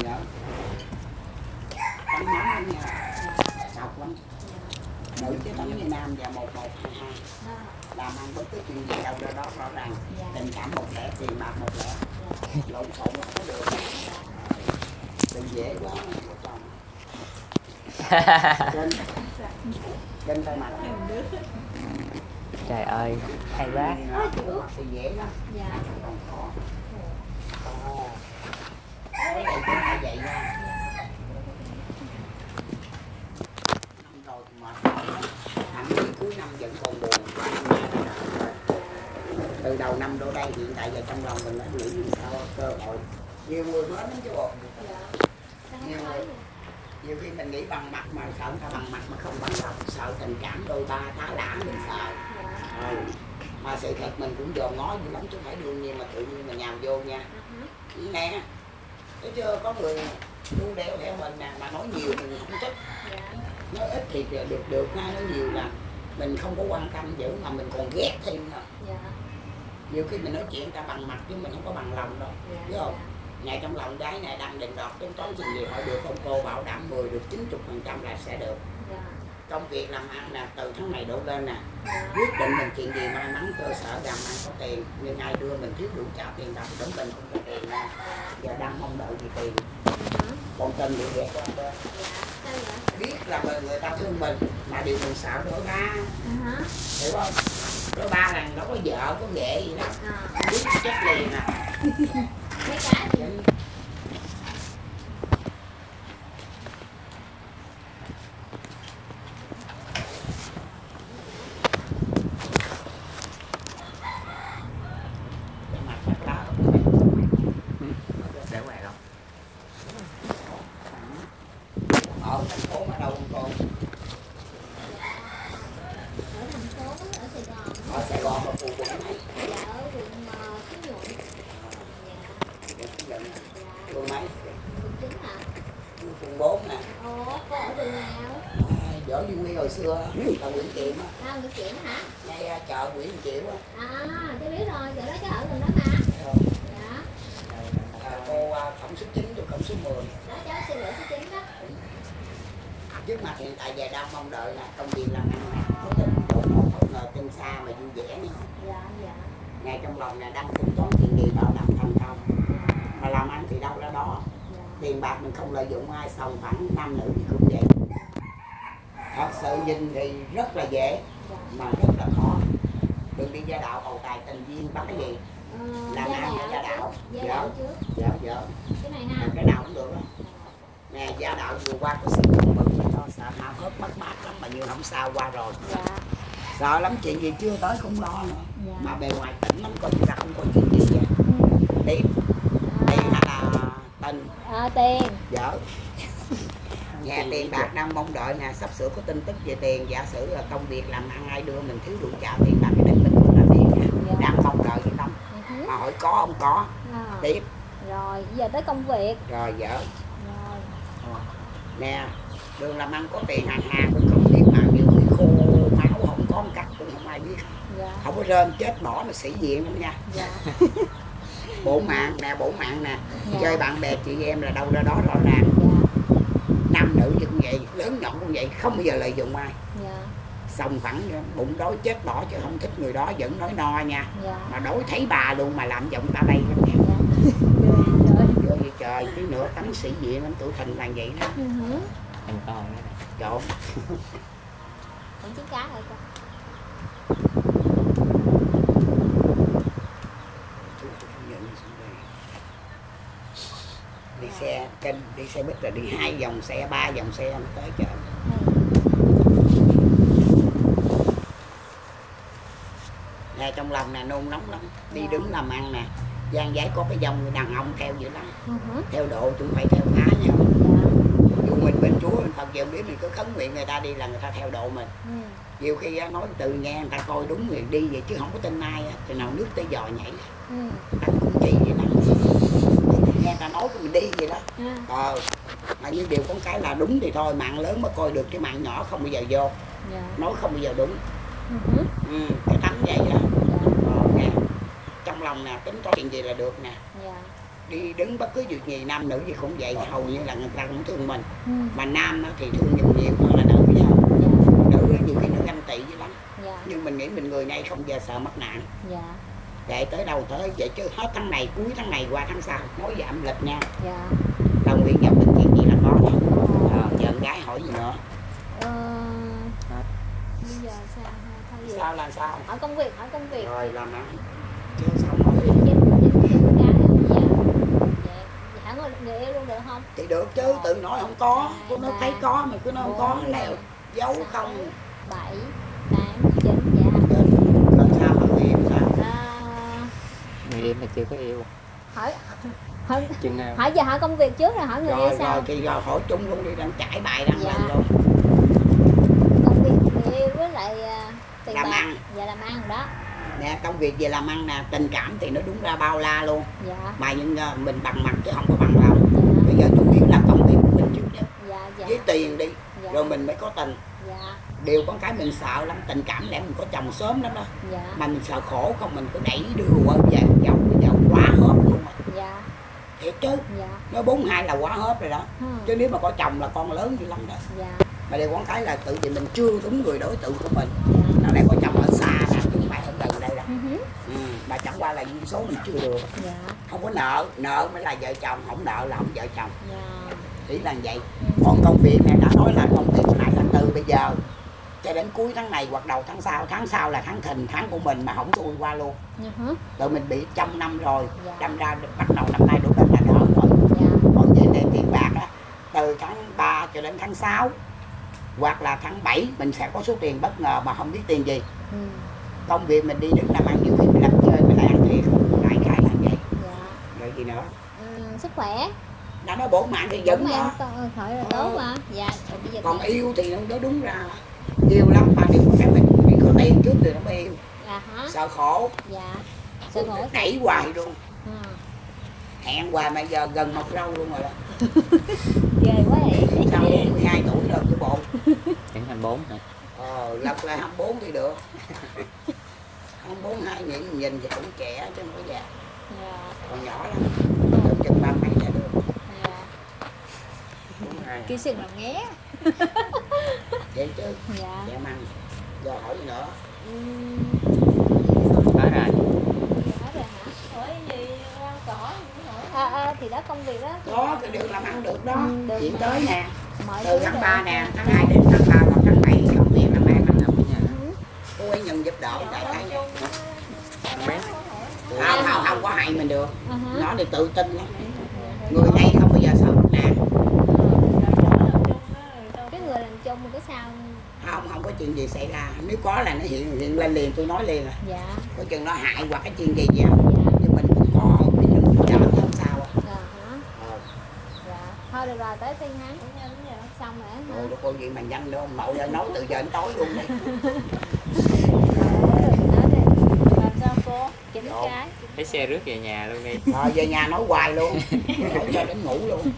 nữa. Tắm nóng lắm nha, sọc lắm. Nữ chứ tắm như nam và 1122. Làm ăn bất cứ chuyện gì đâu đó rõ ràng. Tình cảm một lẻ, tiền bạc một lẻ. Lộn xộn là có được. Đừng dễ quá. Trên tay mặt. Trời ơi, hay quá. Thì dễ lắm. Dạ. Còn khó. Vậy chứ phải vậy nha. Năm rồi thì mệt. Thậm chí cuối năm vẫn còn buồn. Từ đầu năm đổ đây hiện tại giờ trong lòng mình đã nghĩ như sao cơ hội. Nhiều người mến lắm chứ bộ. Nhiều khi mình nghĩ bằng mặt mà sợ người ta bằng mặt mà không bằng lòng, sợ tình cảm đôi ba tá lả mình sợ. Mà sự thật mình cũng dòm ngó dữ lắm chứ không phải đương nhiên mà tự nhiên mà nhào vô nha. Nè, thấy chưa, có người đu đeo theo mình nè, mà nói nhiều mình không thích. Nói ít thì được, nói nhiều là mình không có quan tâm dữ mà mình còn ghét thêm nữa. Nhiều khi mình nói chuyện ta bằng mặt chứ mình không có bằng lòng đâu, biết không? Ngày trong lòng gái này đang định đọt tính toán chuyện gì hỏi được không, cô bảo đảm 10 được 90% là sẽ được. Công việc làm ăn nè, từ tháng này đổ lên nè, quyết định mình chuyện gì may mắn cơ sở làm ăn có tiền, nhưng ai đưa mình thiếu đủ trả tiền bạc đến mình không có tiền nè, giờ đang mong đợi gì tiền. Con tin bị ghét quá cơ. Biết là người ta thương mình mà điều mình sợ đối ba, hiểu không? Đối ba là nó có vợ có ghệ gì đó, biết chết liền nè. Mấy cái thì Để ngoài không? Ở thành phố mà đâu con? ở thành phố, ở Sài Gòn. Ở Sài Gòn mà phụ quận mấy? Dạ, ở quận Phú Nhuận. Dạ. Quận mấy? Quận 9 hả? Quận 4 nè. Ồ, cô ở đường nào? Võ Duy Nguyên hồi xưa là Nguyễn Kiệm á. Nguyễn Kiệm hả? Ngay chợ Nguyễn Kiệm á. Cháu biết rồi, chỗ đó cháu ở gần đó mà. Dạ. Cô cổng số 9 rồi cổng số 10. Đó cháu xin lỗi số 9 đó. Trước mặt hiện tại giờ đang mong đợi là công việc làm ăn nè, có tin đột ngột không ngờ tin xa mà vui vẻ nữa. Dạ, dạ. Ngay trong lòng là đang tính toán chuyện gì bảo đảm thành công. Mà làm ăn thì đâu ra đó. Tiền bạc mình không lợi dụng ai, sòng phẳng nam nữ thì cũng vậy. Thật sự nhìn thì rất là dễ mà rất là khó. Đừng đi gia đạo cầu tài tình duyên bắt cái gì. Làm ăn là gia đạo. Dạ. Cái này ha. Cái nào cũng được đó. Nè, gia đạo vừa qua có sự mừng mừng cho sợ hao hớt mất mát lắm mà như không sao qua rồi. Dạ. Sợ lắm chuyện gì chưa tới không lo nữa. Dạ. Mà bề ngoài tỉnh lắm coi như là không có chuyện gì vậy. Tiền hay là tình? Tiền. Vợ. Nhà tiền bạc đang mong đợi nè, sắp sửa có tin tức về tiền, giả sử là công việc làm ăn ai đưa mình thiếu đủ trả tiền bạc cái định mình cũng là tiền nha. Đang mong đợi cái tâm. Mà hỏi có không có. Tiếp. Rồi, giờ tới công việc. Rồi vợ. Rồi. Nè, đường làm ăn có tiền hàng hà cũng không biết mà nhiều khi khô máu không có một cách cũng không ai biết. Dạ. Không có rên chết bỏ mà sĩ diện lắm nha. Dạ. Bổ mạng nè, Dạ. chơi bạn bè chị em là đâu ra đó rõ ràng. Dạ. Nam nữ cũng vậy, lớn nhỏ cũng vậy, không bao giờ lợi dụng ai. Dạ. Sòng phẳng bụng đói chết bỏ chứ không thích người đó vẫn nói no nha. Dạ. Mà đói thấy bà luôn mà làm giọng ta đây lắm nha. Ghê vậy trời, tí nữa tánh sĩ diện lắm, tuổi thìn là vậy đó. Em coi đó nè. Trộn. Còn trứng cá rồi con. Đi xe kênh, đi xe buýt là đi 2 vòng xe, 3 vòng xe mới tới chợ. Nghe trong lòng nè nôn nóng lắm, đi đứng làm ăn nè, gian giấy có cái dòng người đàn ông theo dữ lắm, theo độ chúng phải theo phá nhau. Dù mình bên Chúa bên Phật giờ biết mình cứ khấn nguyện người ta đi là người ta theo độ mình. Nhiều khi nói từ nghe người ta coi đúng người đi vậy chứ không có tin ai thì nào nước tới giò nhảy. Ta cũng chỉ vậy đó. Nghe ta nói mình đi vậy đó. Mà như điều con cái là đúng thì thôi, mạng lớn mới coi được cái mạng nhỏ không bao giờ vô. Nói không bao giờ đúng. Cái tánh vậy đó. Nghe. Trong lòng nè tính toán chuyện gì là được nè. đi đứng bất cứ việc gì, nam nữ gì cũng vậy, hầu như là người ta cũng thương mình. Ừ. Mà nam thì thương nhiều nhiều hơn là nữ với không? Dạ. Nữ nhiều khi nó ganh tị dữ lắm. Dạ. Nhưng mình nghĩ mình người này không giờ sợ mất nạn. Dạ. Vậy tới đâu tới vậy chứ hết tháng này, cuối tháng này qua tháng sau, nói về âm lịch nha. Dạ. Đồng nguyện nhập tình chuyện gì là con đó. Giờ con gái hỏi gì nữa? Bây giờ sao? Thôi vậy. Sao là sao? Hỏi công việc, hỏi công việc. Rồi làm ăn. Chứ sao nói Hả người yêu luôn được không? thì được chứ, tự nói không có, cô nói thấy có mà cứ nói không có, lèo giấu không. 7, 8, 9, dạ. Làm sao mà người yêu sao? Người yêu mà chưa có yêu. Hỏi Chừng nào? hỏi giờ hỏi công việc trước rồi hỏi người yêu sao? Rồi thì giờ hỏi chung luôn đi, đang trải bài đang Dạ. làm luôn. Công việc người yêu với lại tiền Làm bạc. ăn. Dạ làm ăn đó. Nè, công việc về làm ăn nè, tình cảm thì nó đúng ra bao la luôn. Dạ. Mà nhưng mình bằng mặt chứ không có bằng lòng. Dạ. Bây giờ chủ yếu là công việc của mình trước nhất. Dạ. Dạ. Với tiền đi, Dạ. rồi mình mới có tình. Dạ. Điều con cái mình sợ lắm, tình cảm lẽ mình có chồng sớm lắm đó. Dạ. Mà mình sợ khổ không, mình cứ đẩy đưa về dâu bây giờ quá hớp luôn mà. Dạ. Thiệt chứ, Dạ. nói 42 là quá hớp rồi đó. Chứ nếu mà có chồng là con lớn dữ lắm đó. Dạ. Mà điều con cái là tự vì mình chưa đúng người đối tượng của mình. Dạ. Nó lại có chồng ở xa nè, chứ không phải ở gần đây đâu. Ừ. Mà chẳng qua là duyên số mình chưa được. Dạ. Không có nợ, nợ mới là vợ chồng, không nợ là không vợ chồng. Dạ. Ý là vậy. Còn công việc này đã nói là công việc lại là từ bây giờ cho đến cuối tháng này hoặc đầu tháng sau là tháng Thìn, tháng của mình mà không trôi qua luôn. Rồi mình bị trăm năm rồi, Dạ. đâm ra bắt đầu năm nay đổ lên là đỡ rồi. Dạ. Còn về này tiền bạc á, từ tháng 3 cho đến tháng 6 hoặc là tháng 7 mình sẽ có số tiền bất ngờ mà không biết tiền gì. Công việc mình đi đứng làm ăn nhiều khi mình làm chơi mình lại ăn thiệt, đại khái là vậy. Dạ. Rồi gì nữa? Sức khỏe. Đã nói bổ mạng thì Bổ dẫn mạng đó. khỏi là tốt mà. Dạ. Rồi bây giờ Còn yêu thì nó đúng ra yêu lắm, mà nếu cái mình có tiền trước thì nó mới yêu. Dạ hả? Sợ khổ. Dạ. Sợ khổ. Đẩy hoài luôn. À. Hẹn hoài mà giờ gần mọc râu luôn rồi đó. Ghê quá vậy. Sao 42 tuổi rồi chứ bộ. Chẳng 24 hả? Lập lại 24 thì được. 24 2 nhìn thì cũng trẻ chứ không có già. Dạ. Còn nhỏ lắm. Tưởng chừng 30 mấy là được. Dạ. Kêu sừng làm nghé. Vậy chứ. Dạ. Dạ măng. Giờ hỏi gì nữa? Hết rồi. Hết rồi hả? Hỏi gì rau cỏ hỏi. Thì đó công việc đó. Có cái điều làm ăn được đó. Được Chuyển mà. tới nè. Mọi Từ thứ tháng đều. 3 nè, tháng 2 đến tháng 3 hoặc tháng 7 công việc làm ăn Nằm ở nhà. cô ấy nhận giúp đỡ đại khái nha. Con bé. Không có hại mình được. Hả? Nó thì tự tin lắm. Người này không bao giờ sợ mất nạn. Cái người làm chung mà có sao? Không có chuyện gì xảy ra. Nếu có là nó hiện lên liền, tôi nói liền à. Dạ. Có chừng nó hại hoặc cái chuyện gì vậy. Dạ. Nhưng mình cũng có cái những đỡ chứ không sao à. Dạ hả? Dạ. Thôi được rồi, tới thiên hắn. Xong rồi. Rồi cô gì mà nhanh đâu, nội ơi, nói từ giờ đến tối luôn đi. Làm sao cô? Chỉnh cái. Lấy xe rước về nhà luôn đi. Về nhà nói hoài luôn. Nói cho đến ngủ luôn.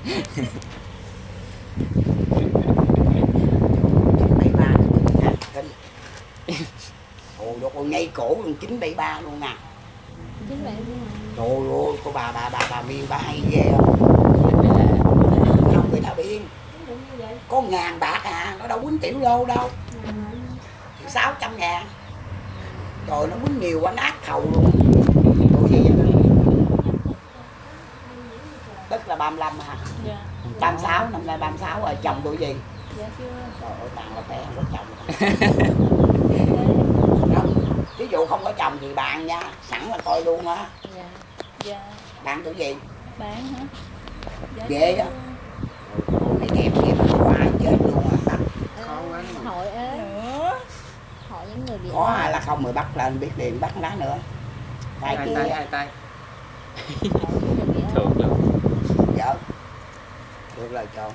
973 kinh. Ôi đồ con nhây cổ luôn 973 luôn nè. 973. Trời ơi, cô bà Miên bà hay ghê không? Không người ta biết. Có 1.000 bạc à, nó đâu quýnh tiểu lô đâu. 600.000. Trời nó quýnh nhiều quá nát thầu luôn. Ủa gì vậy? Tức là 35 hả? Dạ. 36, năm nay 36 rồi, chồng tuổi gì? Dạ chưa. Trời ơi, bạn là bé không có chồng. Không, ví dụ không có chồng thì bạn nha, sẵn là coi luôn á. Dạ. Dạ. Bạn tuổi gì? Bạn hả? Dạ Ghê á. Ôi mày kẹp hoài chết luôn à. Bắt. Khó quá. Hội ế. Hội những người bị Có ai là không rồi bắt lên biết liền bắt lá nữa. Tay kia. Hai tay. Thường Được luôn. Vợ. Được lời chồng.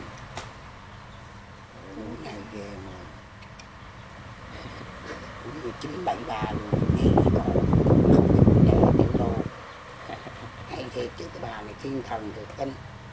Ngày ghê mà. Cũng như 973 luôn. Nghe cái cổ. Không biết để tiểu đô. Hay thiệt chứ cái bà này thiên thần thiệt tinh.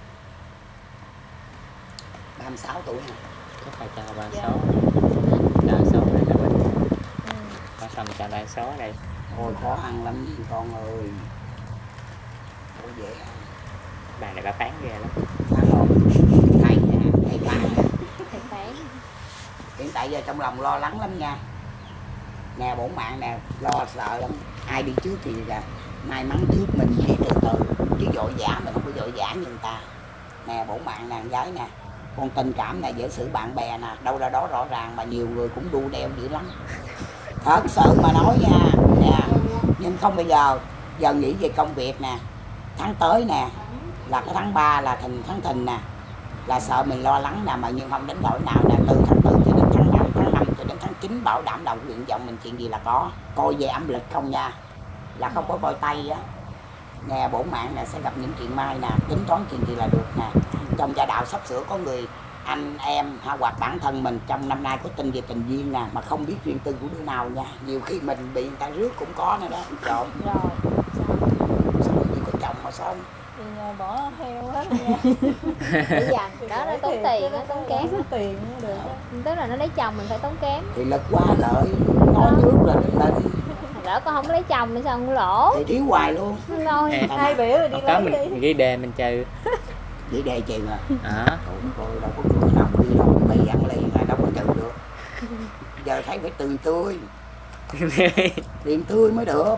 36 tuổi hả? Có phải chào 36. Chào 6 đây là mình. Có xong chào 36 ở đây. Ôi khó ăn lắm con ơi. Ôi dễ ăn. Bà này bà phán ghê lắm. Phải không? Thầy thầy phán Thầy phán. hiện tại giờ trong lòng lo lắng lắm nha. Nè bổn mạng nè, lo sợ lắm. Ai đi trước thì là may mắn trước mình đi từ từ, chứ vội vã mình không có vội vã như người ta. Nè bổn mạng nè, gái nè, con tình cảm này dễ xử bạn bè nè, đâu ra đó rõ ràng mà nhiều người cũng đu đeo dữ lắm. Thật sự mà nói nha, nè, nhưng không bây giờ nghĩ về công việc nè, tháng tới nè, là cái tháng 3 là tháng Thìn nè, là sợ mình lo lắng nè, mà nhưng không đến nỗi nào nè, từ tháng 4 cho đến tháng 5 cho đến tháng 9 bảo đảm đầu nguyện vọng mình chuyện gì là có. Coi về âm lịch không nha, là không có coi tay á. Nè bổn mạng nè sẽ gặp những chuyện may nè, tính toán chuyện gì là được nè. Trong gia đạo sắp sửa có người anh em hoặc bản thân mình trong năm nay có tin về tình duyên nè, mà không biết duyên tư của đứa nào nha. Nhiều khi mình bị người ta rước cũng có nữa đó. Trời Rồi sao gì có chồng mà sao thì bỏ heo hết nha. để dành đó nó tốn tiền, nó tốn kém. Tốn tiền nó được. Tức là nó lấy chồng mình phải tốn kém. thì lực quá lợi, nói trước là lên Lỡ con không lấy chồng thì sao con lỗ. thì thiếu hoài luôn. Thôi Hai biểu rồi đi Không có lấy đi. mình ghi đề mình trừ. Vậy đề chừng à. Đó. Đâu có cửa nào đi đâu, mì ăn liền là đâu có chịu được. Giờ thấy phải tiền tươi, tiền tươi mới được.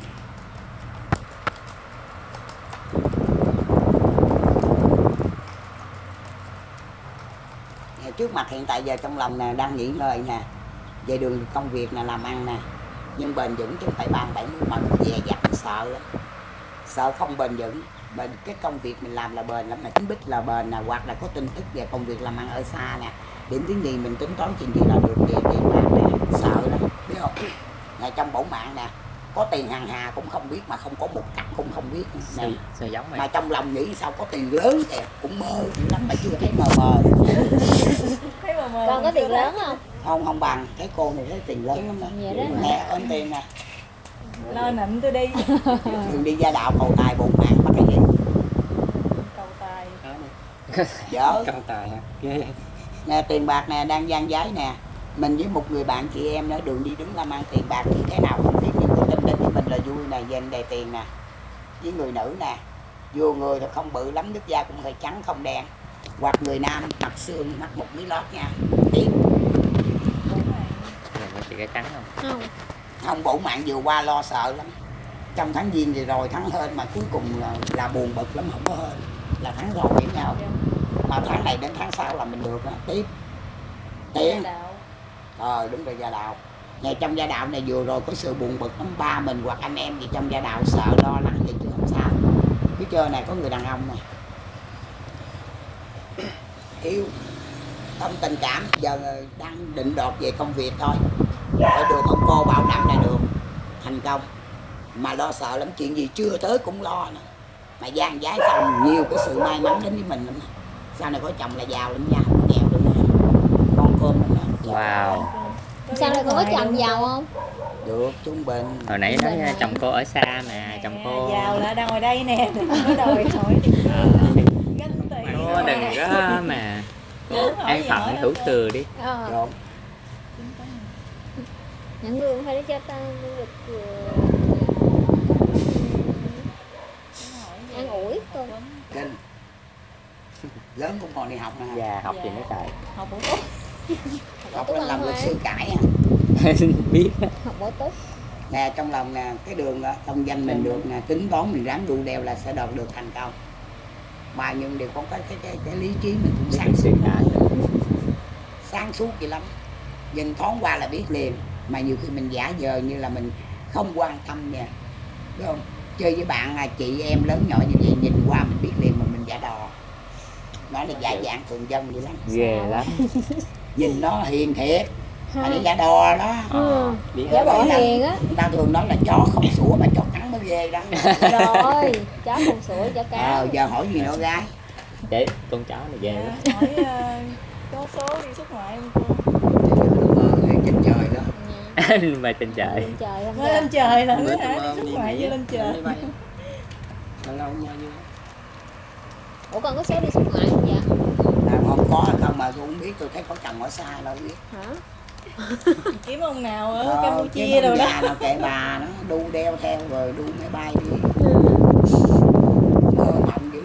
Trước mặt hiện tại giờ trong lòng nè đang nghỉ ngơi nè, về đường công việc nè, làm ăn nè, nhưng bền vững chứ không phải bàn bảy nước mà dè dặt sợ lắm, sợ không bền vững. Bền cái công việc mình làm là bền lắm, mà chính bích là bền nè, hoặc là có tin tức về công việc làm ăn ở xa nè, điểm thứ gì mình tính toán chuyện gì là được, về tiền bạc nè, sợ lắm biết không. Nè trong bổn mạng nè, có tiền hàng hà cũng không biết, mà không có một cặp cũng không biết nè. Sao giống mày. Mà trong lòng nghĩ sao có tiền lớn kìa, cũng mơ dữ lắm mà chưa thấy mờ mờ. Thấy mà con có tiền lớn không? Không bằng thấy cô này thấy tiền lớn lắm đó. Vậy đó. Nè ơn tiền nè, lo nịnh tôi đi. đừng đi gia đạo cầu tài bổn mạng bắt cái gì Cầu tài. dở. Công tài hả? Ghê vậy. Nè tiền bạc nè đang gian giái nè, mình với một người bạn chị em nữa đường đi đứng làm ăn, tiền bạc như thế nào không biết, nhưng có tin đến với mình là vui nè, về đề tiền nè. Với người nữ nè, vô người thì không bự lắm, nước da cũng hơi trắng không đen, hoặc người nam mặt xương mặc một miếng lót nha. Tiếp Này có chị cái trắng không? Không. không bổn mạng vừa qua lo sợ lắm. Trong tháng giêng thì rồi tháng hên, mà cuối cùng là buồn bực lắm, không có hên là tháng rồi với nhau. Mà tháng này đến tháng sau là mình được đó. Tiếp tiền đúng rồi, gia đạo. Ngày trong gia đạo này vừa rồi có sự buồn bực lắm, ba mình hoặc anh em gì trong gia đạo sợ lo lắng gì chứ không sao. Biết chưa này, có người đàn ông này yêu không tình cảm, giờ đang định đoạt về công việc thôi, phải được không cô, bảo đảm là được thành công. Mà lo sợ lắm, chuyện gì chưa tới cũng lo nữa, mà gian giái xong nhiều cái sự may mắn đến với mình lắm. Sau này có chồng là giàu lắm nha, nghèo lắm nha, con cơm lắm nha. Wow. Sao này con có chồng giàu không? Được trung bình. Hồi nãy nói chồng cô ở xa mà, chồng cô Giàu là đang ngồi đây nè, đừng có đòi hỏi gánh tiền. cô đừng có mà an phận thủ thừa đi. Rồi. Những người cũng phải cho ta được an ủi con. Kinh. Lớn cũng còn đi học nè. Dạ, học gì nữa trời. Học bổ túc. Học lên làm luật sư cãi à. Biết. Học bổ túc. Nè trong lòng nè, cái đường công danh mình được nè, tính toán mình ráng đu đeo là sẽ đạt được thành công. Mà nhưng đều có cái lý trí mình cũng sáng suốt đã. Sáng suốt gì lắm. Nhìn thoáng qua là biết liền. Mà nhiều khi mình giả vờ như là mình không quan tâm nha. Đúng không? Chơi với bạn chị em lớn nhỏ như vậy, nhìn qua mình biết liền mà mình giả đò. Nói là giả dạng thường dân vậy lắm. Ghê lắm. Nhìn nó hiền thiệt, mà để giả đò đó. Giả bộ hiền á. Người ta thường nói là chó không sủa mà chó cắn mới ghê đó. Rồi, chó không sủa, chó cá. Giờ hỏi gì nữa gái? Để con chó này ghê lắm. Hỏi có số đi xuất ngoại không cô? Trên trời đó. Mà trên trời. Lên trời không? Mới lên trời là Bữa nữa tôi hả? mơ Đi xuất đi ngoại nghỉ với lên trời. đi bay. Lâu mơ như Ủa con có số đi xuất ngoại không vậy? Không có không mà tôi không biết, tôi thấy có chồng ở xa đâu biết. Hả? Kiếm ông nào ở Campuchia đâu đó. Nào kệ bà nó đu đeo theo rồi đu máy bay đi. Mơ mộng dữ lắm.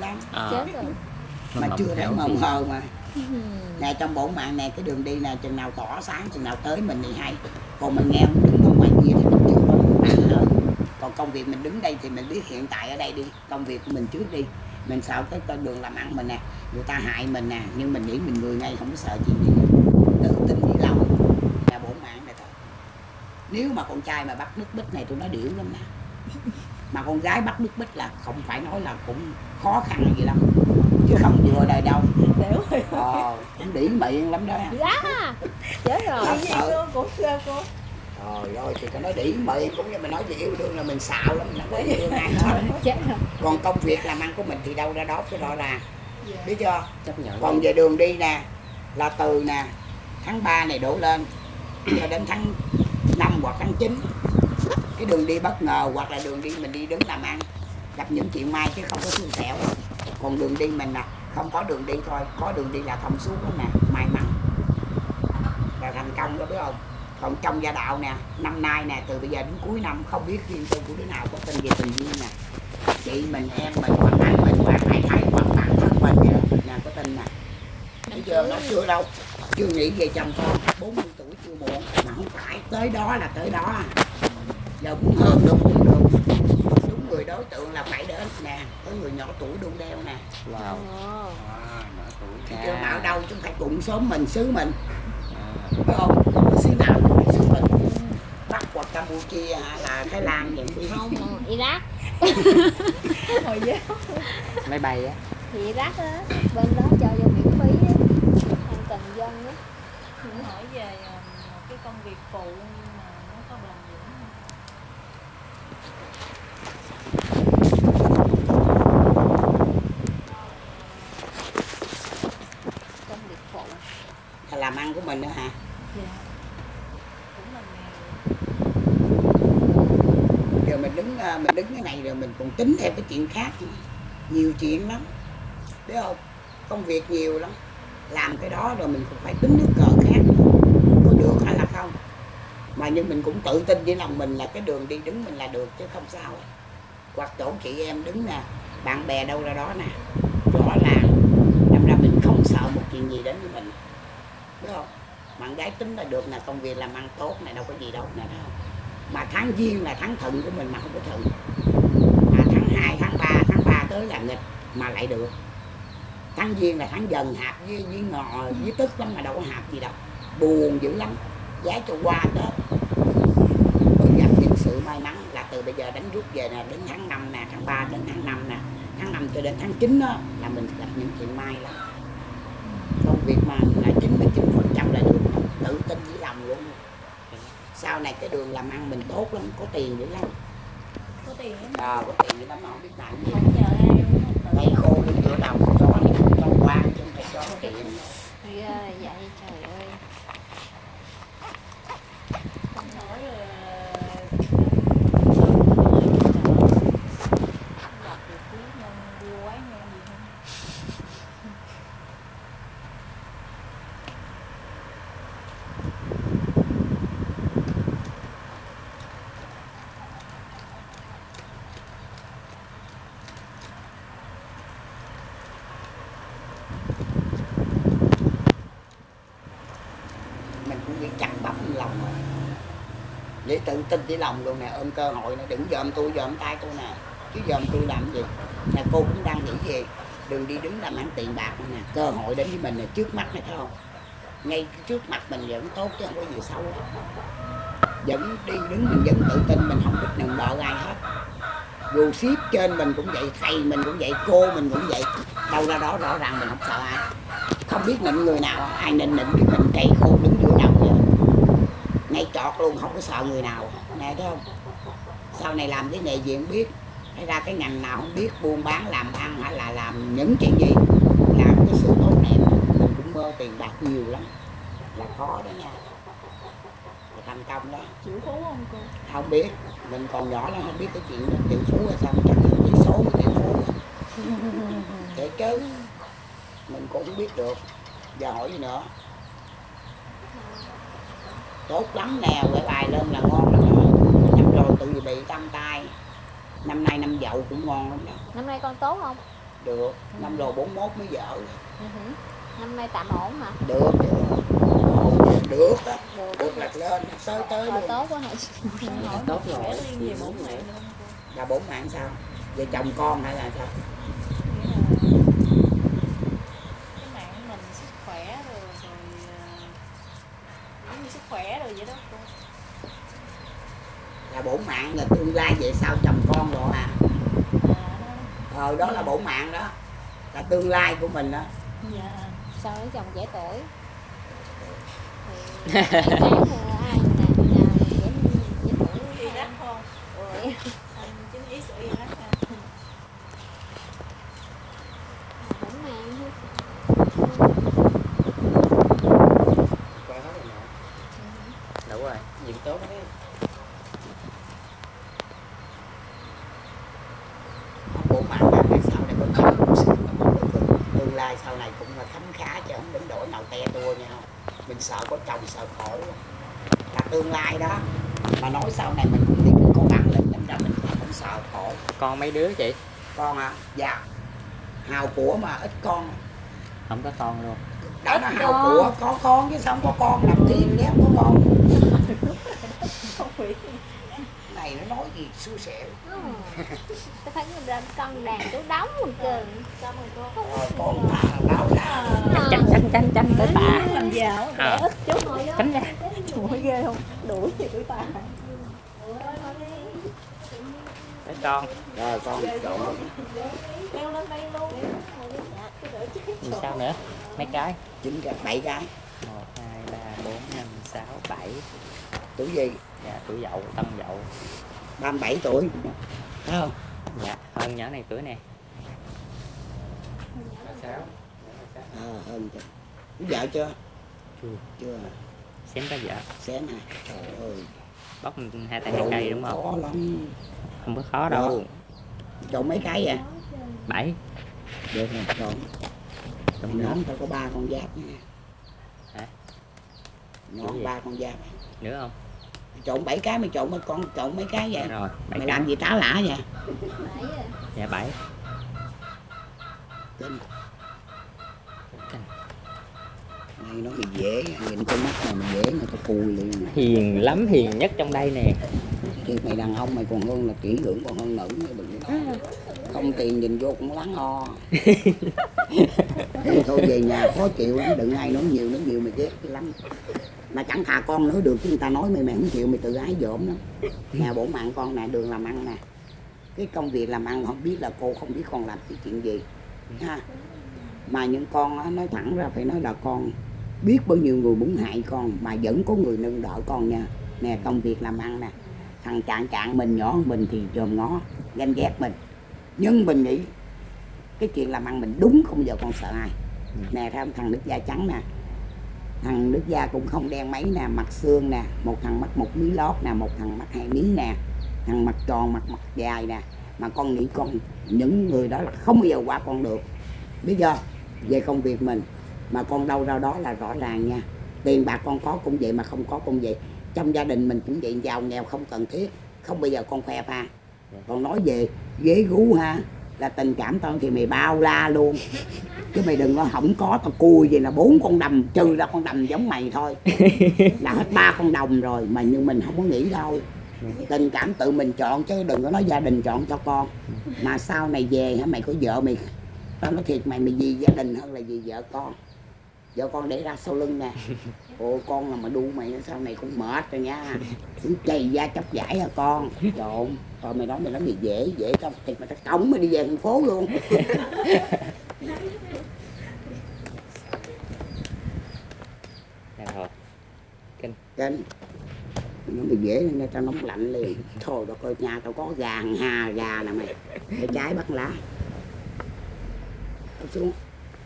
lắm. Chết rồi. Mà chưa thấy mờ mờ mà. Ừ. Nè trong bổn mạng nè, cái đường đi nè, chừng nào tỏ sáng, chừng nào tới mình thì hay. Còn mình nghe đứng ở ngoài kia thì mình chưa có bạn nữa. Còn công việc mình đứng đây thì mình biết hiện tại ở đây đi, công việc của mình trước đi. Mình sợ cái con đường làm ăn mình nè, người ta hại mình nè, nhưng mình nghĩ mình người ngay không có sợ chuyện gì. Tự tin với lòng là bổn mạng này thôi. Nếu mà con trai mà bắt nước bích này tụi nó điểu lắm nè. Mà con gái bắt nước bích là không phải nói là cũng khó khăn gì lắm, chứ không vừa đời đâu. Cũng đỉ miệng lắm đó. Dạ. Chết rồi. Cũng cô. Trời ơi, thì tao nói đỉ miệng cũng như mình nói về yêu đương là mình xạo lắm, mình không có yêu đương ai hết. Chết rồi. Còn công việc làm ăn của mình thì đâu ra đó phải rõ ràng. Biết chưa? Chấp nhận. Còn về đường đi nè, là từ nè tháng 3 này đổ lên cho đến tháng 5 hoặc tháng 9. Cái đường đi bất ngờ hoặc là đường đi mình đi đứng làm ăn, gặp những chuyện may chứ không có xui xẻo. Còn đường đi mình nè, không có đường đi thôi, có đường đi là thông suốt lắm nè, may mắn là thành công đó, biết không? Còn trong gia đạo nè, năm nay nè, từ bây giờ đến cuối năm không biết riêng tư của đứa nào có tin về tình duyên nè. Chị mình, em mình, hoặc anh mình, hoặc ai thấy, hoặc bạn thân mình vậy đó, nè có tin nè. Bây giờ nó chưa đâu, chưa nghĩ về chồng con, 40 tuổi chưa muộn, mà không phải tới đó là tới đó. Giờ muốn hơn đâu cũng được. Đúng người đối tượng là phải đến nè, có người nhỏ tuổi đu đeo nè. Wow. Nhỏ tuổi. Thì chưa mà ở đâu chúng phải cùng xóm mình, xứ mình. Phải không? Có xứ nào cũng phải xứ mình. Bắc hoặc Campuchia là Thái Lan vậy đi. Không, Iraq. Hồi giáo. Máy bay á. Thì Iraq á, bên đó cho vô miễn phí á, không cần dân á. Mình hỏi về cái công việc phụ nhưng mà nó có bền vững không? Công việc phụ. Là làm ăn của mình nữa hả? Dạ. Cũng là nghề. Giờ mình đứng cái này rồi mình còn tính theo cái chuyện khác nữa. Nhiều chuyện lắm, biết không? Công việc nhiều lắm, làm cái đó rồi mình cũng phải tính nước cờ khác nữa. Có được hay là không. Mà nhưng mình cũng tự tin với lòng mình là cái đường đi đứng mình là được chứ không sao. Hoặc chỗ chị em đứng nè, bạn bè đâu ra đó nè, rõ ràng đâm ra mình không sợ một chuyện gì đến với mình, biết không? Bạn gái tính là được, là công việc làm ăn tốt này, đâu có gì đâu nè, đâu. Mà tháng giêng là tháng thuận của mình mà không có thuận. Mà tháng 2, tháng 3, tháng 3 tới là nghịch mà lại được. Tháng giêng là tháng dần hạp với ngò với tức lắm mà đâu có hạp gì đâu. Buồn dữ lắm, giá cho qua Tết. Tôi gặp những sự may mắn là từ bây giờ đánh rút về nè, đến tháng 5 nè, tháng 3 đến tháng 5 nè, tháng 5 cho đến tháng 9 đó là mình gặp những chuyện may lắm. Công việc mà là 99% là được, tự tin với lòng luôn. Sau này cái đường làm ăn mình tốt lắm, có tiền dữ lắm. Có tiền lắm. Có tiền dữ lắm mà không biết làm gì. Không nhờ ai luôn. Cây khô đứng giữa đầu chó này cũng cho quan chứ không phải chó tiền. Ghê vậy trời ơi. Không hỏi là gặp được quý nhân vua quái nhân gì không? Mình cũng nghĩ chặt bắp lòng rồi. Để tự tin với lòng luôn nè, ôm cơ hội nè, đừng dòm tôi, dòm tay tôi nè. Chứ dòm tôi làm gì? Nè cô cũng đang nghĩ về đừng đi đứng làm ăn tiền bạc nè, cơ hội đến với mình là trước mắt này thấy không? Ngay trước mặt mình vẫn tốt chứ không có gì xấu. Vẫn đi đứng mình vẫn tự tin, mình không biết nừng đợi ai hết. Dù ship trên mình cũng vậy, thầy mình cũng vậy, cô mình cũng vậy. Đâu ra đó rõ ràng mình không sợ ai. Không biết nịnh người nào, ai nịnh biết mình cây khô đứng giữa đầu vậy. Ngay chọt luôn, không có sợ người nào. Nè thấy không? Sau này làm cái nghề gì không biết, hay ra cái ngành nào không biết, buôn bán làm ăn hay là làm những chuyện gì, làm cái sự tốt đẹp mình cũng mơ tiền bạc nhiều lắm là có đó nha, là thành công đó. Chịu phú không cô? Không biết, mình còn nhỏ lắm không biết cái chuyện đó, triệu phú là sao, chắc là tỷ số của triệu phú để chứ mình cũng không biết được. Giờ hỏi gì nữa? Tốt lắm nè, quay bài lên là ngon lắm đó. Năm rồi tự bị tam tai, năm nay năm dậu cũng ngon lắm đó. Năm nay con tốt không? Được, năm rồi 41 mới vợ. Năm nay tạm ổn hả? Được, được đó. Được là lên, tới luôn. Tốt quá hả? Tốt rồi. Khỏe riêng về bổn mạng luôn. Là 4 mạng sao? Về chồng con hay là sao? Cái mạng mình sức khỏe rồi giống như sức khỏe rồi vậy đó cô. Là bổn mạng là tương lai về sau chồng con rồi à? Đó là bổn mạng đó, là tương lai của mình đó. Dạ. Sao lấy chồng trẻ tuổi? Thì ai nè, dễ tuổi Iraq không? rồi. Anh chính ý sự Iraq ha. Bổn mạng hết. Coi hết rồi nè. Đủ rồi, diện tốt đấy. Bổn mạng là ngày sau này có chồng tương lai sau này cũng là khấm khá chứ không đến đổi nào te tua nhau. Mình sợ có chồng sợ khổ là tương lai đó, mà nói sau này mình cũng thì mình có bản lĩnh nên ra mình không sợ khổ. Con mấy đứa chị? Con à? Dạ, hào của mà ít con. Không có con luôn. Đã nó hào của có con chứ sao không có con, làm thiên ghét có con. Không bị. Này nó nói gì xui xẻo. Tôi thấy người ta con đàn chú đóng một trường. Cảm ơn cô. Con ta báo ra. Tránh tới bà. Làm giàu để ít chút. Tránh ra. Trời ghê không? Đuổi gì tụi ta. Tới con. Rồi con trộn. Leo lên đây luôn. Gì sao nữa? Mấy cái? 9 cái, 7 cái. 1, 2, 3, 4, 5, 6, 7. Tuổi gì? Dạ, tuổi Dậu, Tân Dậu. 37 tuổi. Thấy không? Dạ, hơn nhỏ này tuổi nè. Hơn chứ. Có vợ chưa? Chưa. Chưa. Xém có vợ. Xém hả? Trời ơi. Bóc 2 tay 2 cây đúng không? Khó lắm. Không có khó đâu. Trộn mấy cái vậy? 7. Được rồi, trộn. Trộn Nhóm tao có 3 con giáp nha. Hả? Nhóm 3 con giáp. Nữa không? Trộn 7 cái mày trộn mấy con, trộn mấy cái vậy? Dạ rồi, 7 Mày cái. làm gì tá lả vậy? Dạ 7. Kinh. Kinh. Mày nói mày dễ, nhìn con mắt này mày dễ mà tao cùi liền. Hiền lắm, hiền nhất trong đây nè. Thì mày đàn ông mày còn hơn là kỹ lưỡng còn hơn nữ nữa, đừng có nói. Không tiền nhìn vô cũng lắng ho. Thôi về nhà khó chịu lắm, đừng ai nói nhiều mày ghét lắm. Mà chẳng thà con nói được chứ người ta nói mày không chịu, mày tự ái dỗm lắm. Nhà bổn mạng con nè, đường làm ăn nè. Cái công việc làm ăn không biết là cô không biết con làm cái chuyện gì ha. Mà những con á, nói thẳng ra phải nói là con biết bao nhiêu người muốn hại con mà vẫn có người nâng đỡ con nha. Nè công việc làm ăn nè, thằng Trạng mình nhỏ hơn mình thì dòm ngó ganh ghét mình, nhưng mình nghĩ cái chuyện làm ăn mình đúng, không bao giờ con sợ ai. Nè thấy không, thằng Đức Da trắng nè, thằng Đức Da cũng không đen mấy nè, mặt xương nè, một thằng mắt một mí lót nè, một thằng mắt 2 mí nè, thằng mặt tròn mặt dài nè. Mà con nghĩ con những người đó là không bao giờ qua con được. Bây giờ về công việc mình mà con đâu ra đó là rõ ràng nha. Tiền bạc con có cũng vậy mà không có cũng vậy. Trong gia đình mình cũng vậy, giàu nghèo không cần thiết, không bao giờ con khoe pha. Còn nói về ghế gú ha, là tình cảm tao thì mày bao la luôn. Chứ mày đừng có không có tao cùi vậy là 4 con đầm, trừ ra con đầm giống mày thôi là hết 3 con đồng rồi. Mà nhưng mình không có nghĩ đâu, tình cảm tự mình chọn chứ đừng có nói gia đình chọn cho con. Mà sau này về hả, mày có vợ mày, tao nói thiệt mày vì gia đình hơn là vì vợ con. Vợ con để ra sau lưng nè. Ồ con là mà đu mày sau này cũng mệt rồi nha, cứ chày da chóc giải à con. Trộn rồi mày nói mày dễ trong thiệt mà tao cổng mày đi về thành phố luôn. Dạ rồi. Kinh. Nó mày dễ nên tao nóng lạnh liền. Thôi đó coi nhà tao có gà hà gà nè mày, để trái bắt lá. Tao xuống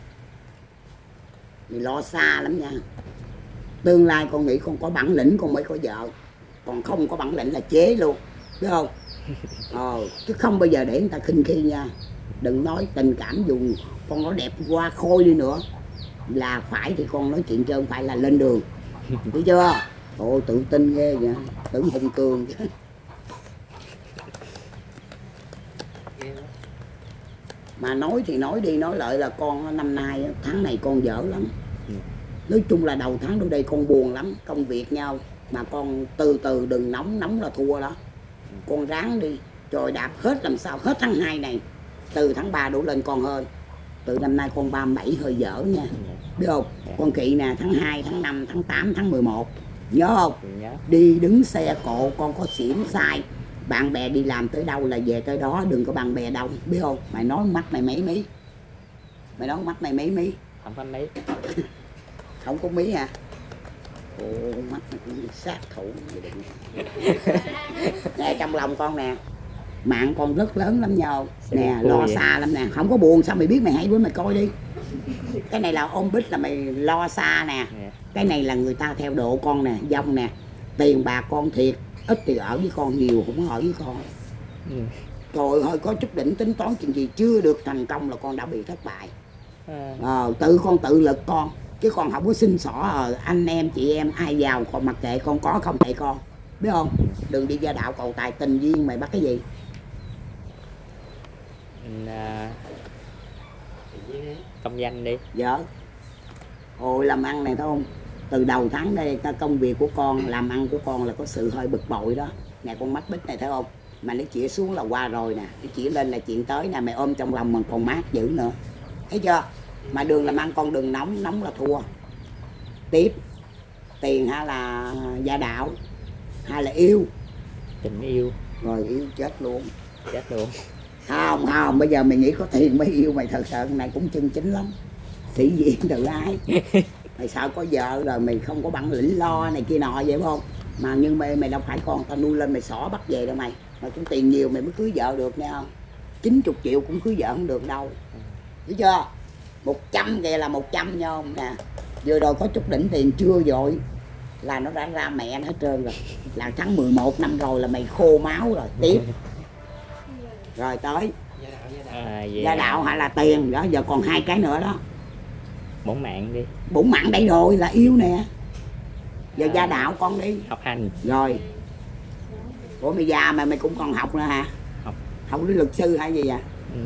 mày lo xa lắm nha. Tương lai con nghĩ con có bản lĩnh con mới có vợ, còn không có bản lĩnh là chế luôn, biết không? Chứ không bao giờ để người ta khinh khi nha. Đừng nói tình cảm dùng con nó đẹp qua khôi đi nữa là phải thì con nói chuyện chứ không phải là lên đường, biết chưa? Ồ tự tin ghê vậy, tưởng hùng cường chứ. Mà nói thì nói đi nói lại là con năm nay tháng này con dở lắm. Nói chung là đầu tháng đến đây con buồn lắm, công việc nhau. Mà con từ từ đừng nóng, nóng là thua đó. Con ráng đi, trời đạp hết làm sao, hết tháng 2 này. Từ tháng 3 đổ lên con hơn. Từ năm nay con 37 hơi dở nha. Biết không? Con kỵ nè, tháng 2, tháng 5, tháng 8, tháng 11. Nhớ không? Đi đứng xe cộ con có xỉn sai. Bạn bè đi làm tới đâu là về tới đó, đừng có bạn bè đông, biết không? Mày nói mắt mày mấy mí. Mày nói mắt mày mấy mí. Không có mấy. Không có mí hả? Ồ, mắt mày cũng sát thủ. Nè, trong lòng con nè, mạng con rất lớn lắm nhau. Nè, lo vậy? Xa lắm nè. Không có buồn, sao mày biết, mày hay quá mày coi đi. Cái này là ôm bích là mày lo xa nè. Cái này là người ta theo độ con nè, dông nè. Tiền bạc con thiệt, ít thì ở với con, nhiều cũng ở với con. Trời ơi, có chút đỉnh tính toán chuyện gì chưa được thành công là con đã bị thất bại. Tự con tự lực con, chứ con không có xin xỏ anh em chị em ai giàu còn mặc kệ con, có không kệ con, biết không? Đừng đi gia đạo cầu tài tình duyên, mày bắt cái gì? Công danh đi. Dạ. Ôi làm ăn này thấy không? Từ đầu tháng đây công việc của con, làm ăn của con là có sự hơi bực bội đó. Nè con mắt bích này thấy không? Mà nó chĩa xuống là qua rồi nè, nó chĩa lên là chuyện tới nè, mày ôm trong lòng mình còn mát dữ nữa. Thấy chưa? Mà đường làm ăn con đừng nóng, nóng là thua. Tiếp, tiền hay là gia đạo, hay là yêu? Tình yêu. Rồi yêu chết luôn. Chết luôn. Không, không, bây giờ mày nghĩ có tiền mới yêu, mày thật sự này cũng chân chính lắm. Sĩ diện tự ái. Mày sợ có vợ rồi mày không có bản lĩnh lo này kia nọ vậy không? Mà nhưng mày đâu phải con tao nuôi lên mày xỏ bắt về đâu mày. Mày cũng tiền nhiều mày mới cưới vợ được nha không? 90 triệu cũng cưới vợ không được đâu. Hiểu chưa? 100 kìa là 100 nha không nè. Vừa rồi có chút đỉnh tiền chưa rồi là nó đã ra mẹ nó hết trơn rồi. Là tháng 11 năm rồi là mày khô máu rồi. Tiếp. Rồi tới gia đạo hay là tiền đó, giờ còn 2 cái nữa đó. Bổn mạng đi. Bổn mạng đây rồi là yêu nè. Giờ gia đạo con đi. Học hành. Rồi. Ủa mày già mà mày cũng còn học nữa hả? Học đến luật sư hay gì vậy?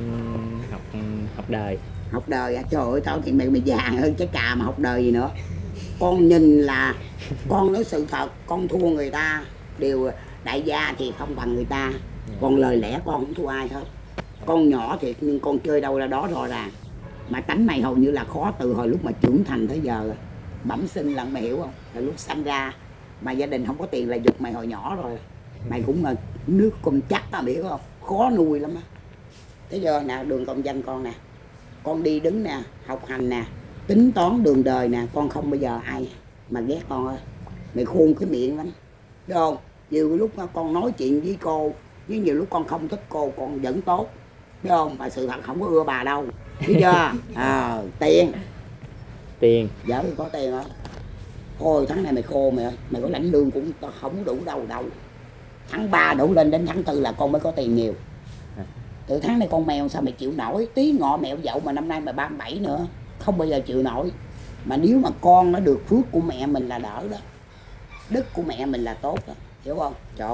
Học đời. Học đời à? Trời ơi tao thì mày già hơn trái cà mà học đời gì nữa. Con nhìn là con nói sự thật, con thua người ta. Điều đại gia thì không bằng người ta. Còn lời lẽ con không thua ai hết. Con nhỏ thiệt nhưng con chơi đâu ra đó rõ ràng. Mà tánh mày hầu như là khó từ hồi lúc mà trưởng thành tới giờ. Bẩm sinh lần mày hiểu không? Là lúc sanh ra mà gia đình không có tiền là giục mày hồi nhỏ rồi. Mày cũng là nước cơm chắc tao biết không? Khó nuôi lắm á. Thế giờ nè, đường công danh con nè. Con đi đứng nè, học hành nè, tính toán đường đời nè. Con không bao giờ ai mà ghét con ơi. Mày khôn cái miệng lắm. Biết không? Nhiều lúc con nói chuyện với cô, với nhiều lúc con không thích cô, con vẫn tốt. Biết không? Mà sự thật không có ưa bà đâu. Biết chưa? Tiền. Tiền. Dạ có tiền hả? Thôi tháng này mày khô mày ơi. Mày có lãnh lương cũng không đủ đâu đâu. Tháng 3 đổ lên đến tháng 4 là con mới có tiền nhiều. Từ tháng này con mèo sao mày chịu nổi? Tí ngọ mèo dậu mà năm nay mày 37 nữa. Không bao giờ chịu nổi. Mà nếu mà con nó được phước của mẹ mình là đỡ đó. Đức của mẹ mình là tốt đó. Hiểu không? Trộn.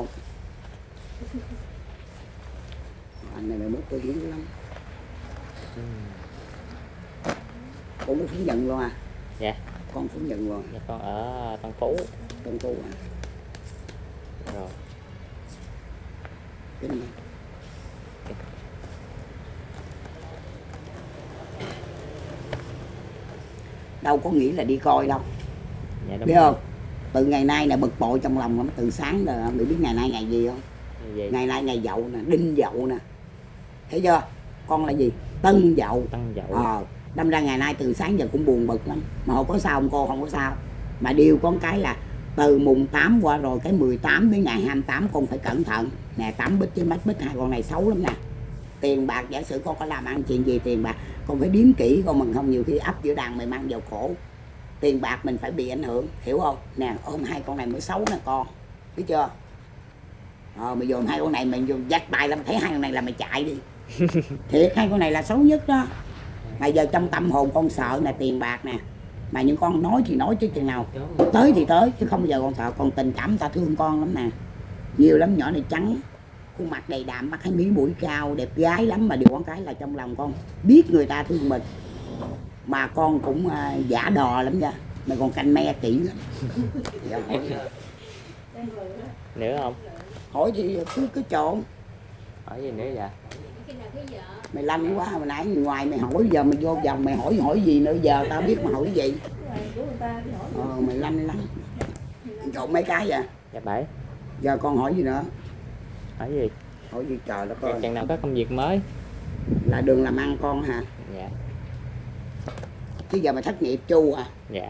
Anh này mày mất tôi hiếm lắm. Con có Phú Nhuận luôn à? Dạ. Con Phú Nhuận luôn. Dạ con ở Tân Phú. Tân Phú à? Rồi. Cái này. Đâu có nghĩ là đi coi đâu. Dạ, biết không? Từ ngày nay là bực bội trong lòng lắm. Từ sáng rồi mày biết ngày nay ngày gì không? Gì? Ngày nay ngày dậu nè, đinh dậu nè. Thấy chưa? Con là gì? Tân dậu. Tân dậu. Đâm ra ngày nay từ sáng giờ cũng buồn bực lắm. Mà không có sao không cô, không có sao. Mà điều con cái là từ mùng 8 qua rồi cái 18 đến ngày 28 con phải cẩn thận. Nè 8 bích với mắt bích, hai con này xấu lắm nè. Tiền bạc giả sử con có làm ăn chuyện gì tiền bạc con phải điếm kỹ, con mình không nhiều khi ấp giữa đàn mày mang vào cổ. Tiền bạc mình phải bị ảnh hưởng, hiểu không? Nè ôm hai con này mới xấu nè con. Biết chưa? Mày dồn hai con này mày dắt tay lắm, thấy hai con này là mày chạy đi. Thiệt hai con này là xấu nhất đó. Mà giờ trong tâm hồn con sợ nè tiền bạc nè. Mà những con nói thì nói chứ chừng nào tới thì tới, chứ không bao giờ con sợ. Còn tình cảm ta thương con lắm nè. Nhiều lắm, nhỏ này trắng. khuôn mặt đầy đặn, mắt hay mí mũi cao, đẹp gái lắm, mà điều con cái là trong lòng con biết người ta thương mình, mà con cũng giả đò lắm nha, mày còn canh me kỹ lắm. Dạ, Nữa không? hỏi thì cứ trộn. Hỏi gì nữa dạ? Mày lanh quá, hồi nãy ngoài mày hỏi, giờ mày vô vòng mày hỏi gì nữa, giờ tao biết mà hỏi gì. Mày lanh lắm. Trộn mấy cái vậy? Dạ 7. Giờ con hỏi gì nữa? Hỏi gì? Hỏi gì trời đất ơi. Chừng nào có công việc mới? Là đường làm ăn con hả? Dạ. Chứ giờ mày thất nghiệp chu à? Dạ.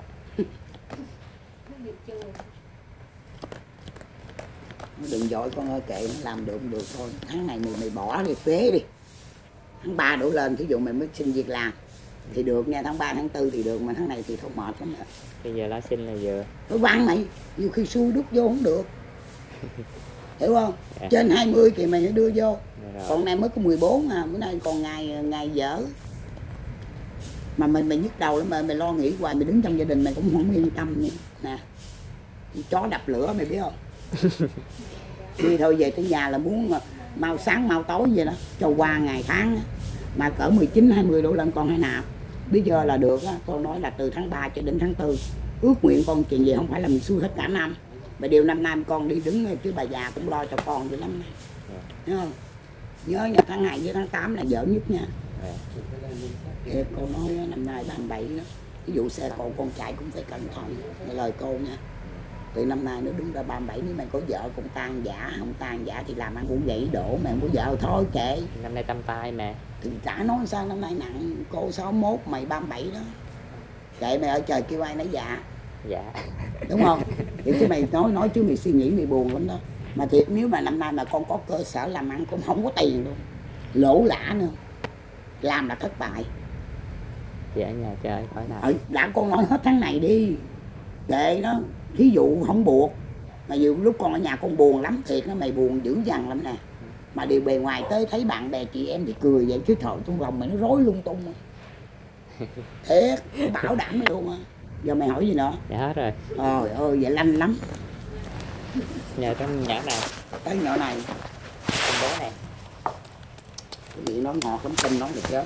Đừng giỏi con ơi, kệ nó làm được được thôi. Tháng này mày bỏ đi, phế đi. Tháng 3 đổ lên, thí dụ mày mới xin việc làm thì được nha, tháng 3, tháng 4 thì được, mà tháng này thì thôi mệt lắm rồi. Bây giờ lá xin là vừa. Tôi văn mày, nhiều khi xui đút vô không được. Hiểu không? Dạ. Trên 20 thì mày phải đưa vô. Dạ. Còn này mới có 14 à, bữa nay còn ngày dở. Mà mày nhức đầu lắm, mày lo nghĩ hoài, mày đứng trong gia đình mày cũng không yên tâm nữa. Nè, chó đập lửa mày biết không? Đi thôi về tới nhà là muốn mau sáng mau tối vậy đó, cho qua ngày tháng á. Mà cỡ 19, 20 đổ lên con hãy nạp. Bây giờ là được á, con nói là từ tháng 3 cho đến tháng 4. Ước nguyện con chuyện gì không phải là mình xui hết cả năm. Mà điều năm nay con đi đứng chứ bà già cũng lo cho con dữ lắm này. Nhớ không? Nhớ nha, tháng 2 với tháng 8 là dở nhất nha. Thiệt, cô nói năm nay 37 đó. Ví dụ xe cộ con chạy cũng phải cẩn thận. Nghe lời cô nha. Từ năm nay nó đúng ra 37, nếu mày có vợ cũng tan giả, không tan giả thì làm ăn cũng gãy đổ, mày không có vợ thôi kệ. Năm nay tâm tay mà. Thì chả nói sao năm nay nặng, cô 61 mày 37 đó. Kệ mày ở trời kêu ai nói dạ. Dạ. Đúng không? Thì chứ mày nói chứ mày suy nghĩ mày buồn lắm đó. Mà thiệt nếu mà năm nay mà con có cơ sở làm ăn cũng không có tiền luôn. Lỗ lã nữa. Làm là thất bại. Chị ở nhà chơi khỏi nào. Đã con nói hết tháng này đi. Kệ đó. Thí dụ không buộc. Mà nhiều lúc con ở nhà con buồn lắm. Thiệt nó mày buồn dữ dằn lắm nè. Mà điều bề ngoài tới thấy bạn bè chị em thì cười vậy, chứ trời trong lòng mày nó rối lung tung. Thiệt, bảo đảm mày luôn á. Giờ mày hỏi gì nữa? Dạ hết rồi. Trời ơi, vậy lanh lắm. Nhờ cái nhỏ này. Cái nhỏ này. Con bố này. Cái miệng nó ngọt lắm, tin nó được chết.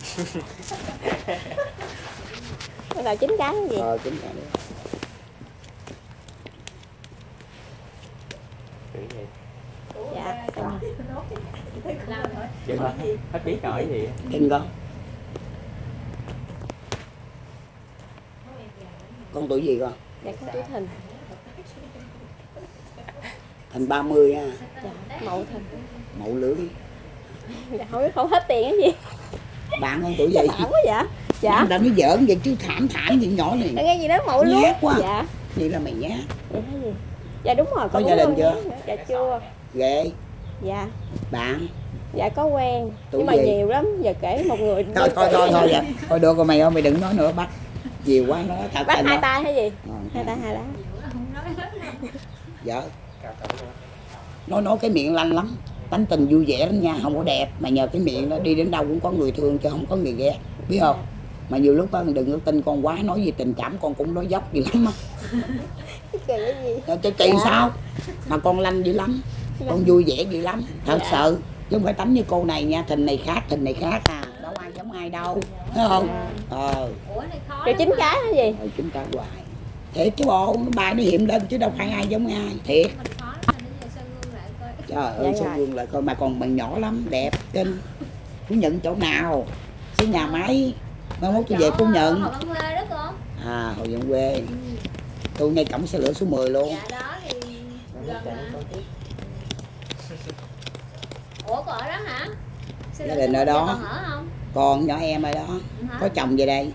Bắt đầu 9 cái gì? Chính cái đấy. Dạ, xong rồi. Dạ con, hết biết hỏi gì. Tin con tuổi gì con? Dạ, con tuổi Thìn. Thành 30 ha. Dạ, Mậu Thìn. Mậu lưỡi. Dạ, không hết tiền cái gì. Bạn con tuổi gì? Thảm quá dạ. Dạ. Đang nói giỡn vậy chứ thảm gì nhỏ này. Nghe gì đó Mậu luôn. Nhát quá. Dạ. Vậy là mày nhát. Vậy thấy gì? Dạ đúng rồi. Có gia đình chưa? Dạ chưa. Ghê. Dạ. Bạn. Dạ có quen. Tuổi Nhưng mà gì? nhiều lắm. Giờ kể một người. Thôi vậy. Thôi được rồi mày ơi, mày đừng nói nữa, bắt. Nhiều quá nó thật. Bắt hai tay hay gì? Hai tay. tay hai lá. Dạ. Nói cái miệng lanh lắm. Tánh tình vui vẻ lắm nha, không có đẹp. Mà nhờ cái miệng đó đi đến đâu cũng có người thương chứ không có người ghét. Biết không? Mà nhiều lúc đó, đừng có tin con quá, nói gì tình cảm con cũng nói dốc gì lắm á. Cái gì? Chứ kỳ sao? Mà con lanh dữ lắm. Con vui vẻ dữ lắm. Thật sự. Chứ không phải tánh như cô này nha, thìn này khác à. Đâu ai giống ai đâu. Thấy không? Rồi 9 cái hay gì? Rồi 9 cái hoài. Thiệt chứ bộ, bài nó hiện lên chứ đâu phải ai giống ai. Thiệt. Trời ơi, sao gương lại coi, mà còn bằng nhỏ lắm, đẹp, kinh. Phú Nhận chỗ nào? Cái nhà máy. Mai mốt tôi về Phú Nhận. À, Hồ Dân quê. Tôi ngay cổng xe lửa số 10 luôn. Dạ đó thì ủa còn ở đó hả? Gia đình ở đó. Còn ở không? Còn nhỏ em ở đó. Có chồng về đây.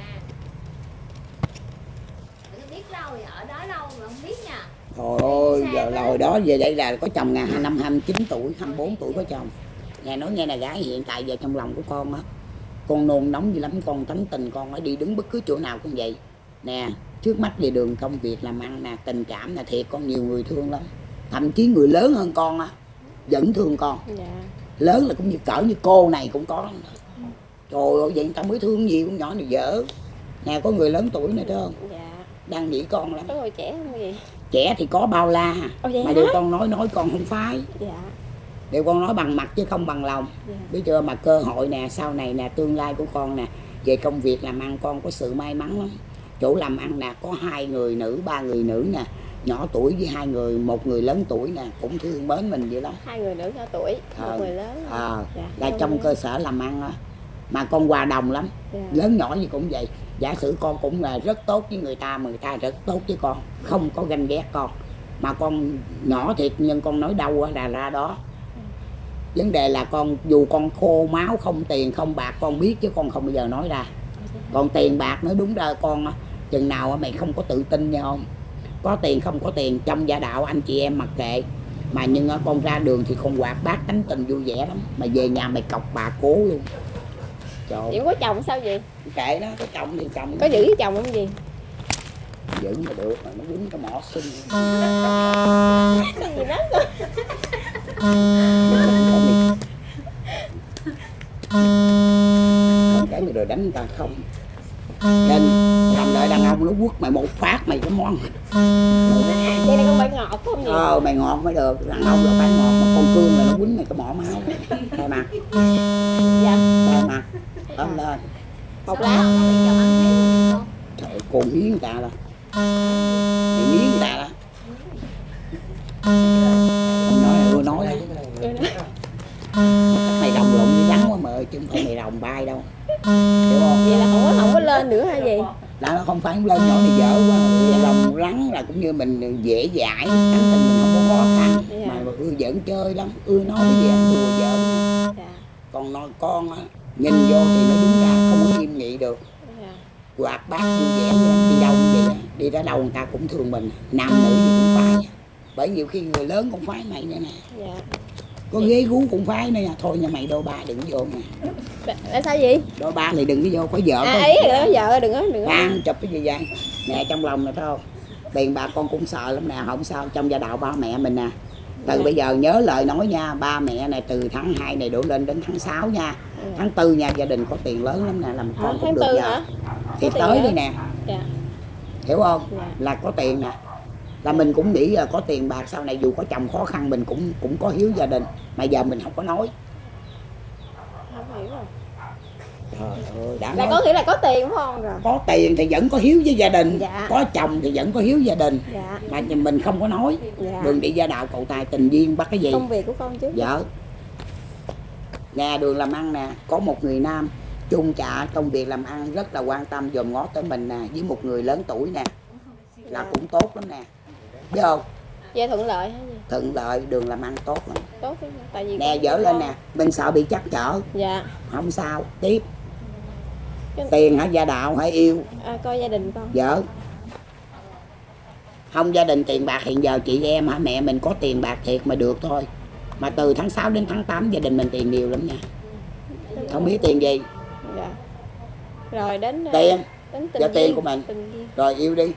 Biết đâu thì ở đó đâu mà không biết nha. Trời ơi, giờ là hồi đó về đây là có chồng ngày năm 29 tuổi, 24 tuổi có chồng. Nghe nói nghe là gái hiện tại giờ trong lòng của con á. Con nôn nóng gì lắm, con tánh tình con ở đi đứng bất cứ chỗ nào cũng vậy. Nè, trước mắt về đường công việc làm ăn nè, tình cảm nè, thiệt con nhiều người thương lắm. Thậm chí người lớn hơn con á, vẫn thương con. Dạ. Lớn là cũng như cỡ như cô này cũng có. Trời ơi, vậy người ta mới thương gì con nhỏ này dở. Nè, có người lớn tuổi này thấy không? Dạ. Đang nghĩ con lắm. Có người trẻ không gì? Trẻ thì có bao la. Ồ, vậy mà hả? điều con nói con không phái. Dạ. Điều con nói bằng mặt chứ không bằng lòng. Biết chưa, mà cơ hội nè, sau này nè, tương lai của con nè, về công việc làm ăn con có sự may mắn lắm. Chỗ làm ăn nè, có 2 người nữ, 3 người nữ nè, nhỏ tuổi với 2 người, 1 người lớn tuổi nè, cũng thương mến mình vậy đó. 2 người nữ nhỏ tuổi, 1 người lớn. Là trong cơ sở làm ăn á. Mà con hòa đồng lắm, lớn nhỏ gì cũng vậy. Giả sử con cũng là rất tốt với người ta, mà người ta rất tốt với con, không có ganh ghét con. Mà con nhỏ thiệt nhưng con nói đâu là ra đó. Vấn đề là con, dù con khô máu, không tiền không bạc con biết, chứ con không bao giờ nói ra. Còn tiền bạc nói đúng ra con, chừng nào mày không có tự tin nha không. Có tiền không có tiền, trong gia đạo anh chị em mặc kệ. Mà nhưng con ra đường thì con hoạt bát, tánh tình vui vẻ lắm. Mà về nhà mày cọc bà cố luôn. Trời. Vậy có chồng sao vậy? Kệ nó, có chồng thì chồng. Có giữ với chồng không gì? Giữ mà được, mà nó quýnh cái mỏ xinh. Cái gì đó cơ. Không cái mày rồi đánh người ta không. Nên làm đợi đàn ông nó quất mày một phát mày cái món. Vậy là con phải ngọt không gì? Mày ngọt mới được, đàn ông là phải ngọt, mà con cương là nó quýnh mày cái mỏ máu. Thay mặt. Dạ. Thay mặt. Ôm lên. Một lát. Trời, con miếng người ta đó. Mày miếng người ta đó. Không nói đó. Mày đồng lộn với rắn quá mà ơi, chứ không phải mày đồng bay đâu. Hiểu không? Vậy là không có lên nữa hay gì? Là nó không phải lên nhỏ này dở quá. Đồng rắn là cũng như mình dễ dãi, tánh tình mình không có khó khăn. Mà ưa giỡn chơi lắm, ưa nói cái gì đùa giỡn. Còn nói con á, nhìn vô thì nó đúng ra không có nghiêm nghị được. Hoạt bát vui vẻ, đi đâu cũng vậy, đi ra đâu người ta cũng thương mình, nam nữ gì cũng phải. Bởi nhiều khi người lớn cũng phái mày nữa nè. Có ghế gú cũng phái nữa nha. Thôi nha mày, đôi ba đừng vô nè. Là sao vậy? Đôi ba thì đừng có vô, có vợ có ý rồi đó, vợ đừng có ăn chụp cái gì vậy nè. Trong lòng này thấy không, tiền bạc con cũng sợ lắm nè. Không sao, trong gia đạo ba mẹ mình nè. Từ bây giờ nhớ lời nói nha, ba mẹ này từ tháng 2 này đổ lên đến tháng 6 nha. Tháng 4 nha, gia đình có tiền lớn lắm nè, làm con cũng được vợ. Thì tới đây nè. Hiểu không? Là có tiền nè. Là mình cũng nghĩ là có tiền bạc sau này dù có chồng khó khăn mình cũng có hiếu gia đình. Mà giờ mình không có nói. Không hiểu rồi. Trời ơi, đã là nói. có nghĩa là có tiền đúng không? Rồi. Có tiền thì vẫn có hiếu với gia đình. Dạ. Có chồng thì vẫn có hiếu gia đình. Dạ. Mà mình không có nói. Dạ. Đường đi gia đạo cầu tài tình duyên bắt cái gì. Công việc của con chứ. Vợ. Nè, đường làm ăn nè, có một người nam chung chạ công việc làm ăn rất là quan tâm dòm ngó tới mình nè, với một người lớn tuổi nè, là cũng tốt lắm nè, biết không? Vậy thuận lợi hả gì? Thuận lợi, đường làm ăn tốt lắm. Tốt chứ, tại vì nè dở lên nè, mình sợ bị trắc trở. Dạ. Không sao, tiếp. Tiền hả, gia đạo hả, yêu? Coi gia đình con. Vợ. Không, gia đình tiền bạc hiện giờ chị em hả, mẹ mình có tiền bạc thiệt mà được thôi. Mà từ tháng 6 đến tháng 8 gia đình mình tiền nhiều lắm nha. Không biết tiền gì. Dạ. Rồi đến tiền. Đến Giờ tiền của mình. Rồi yêu đi.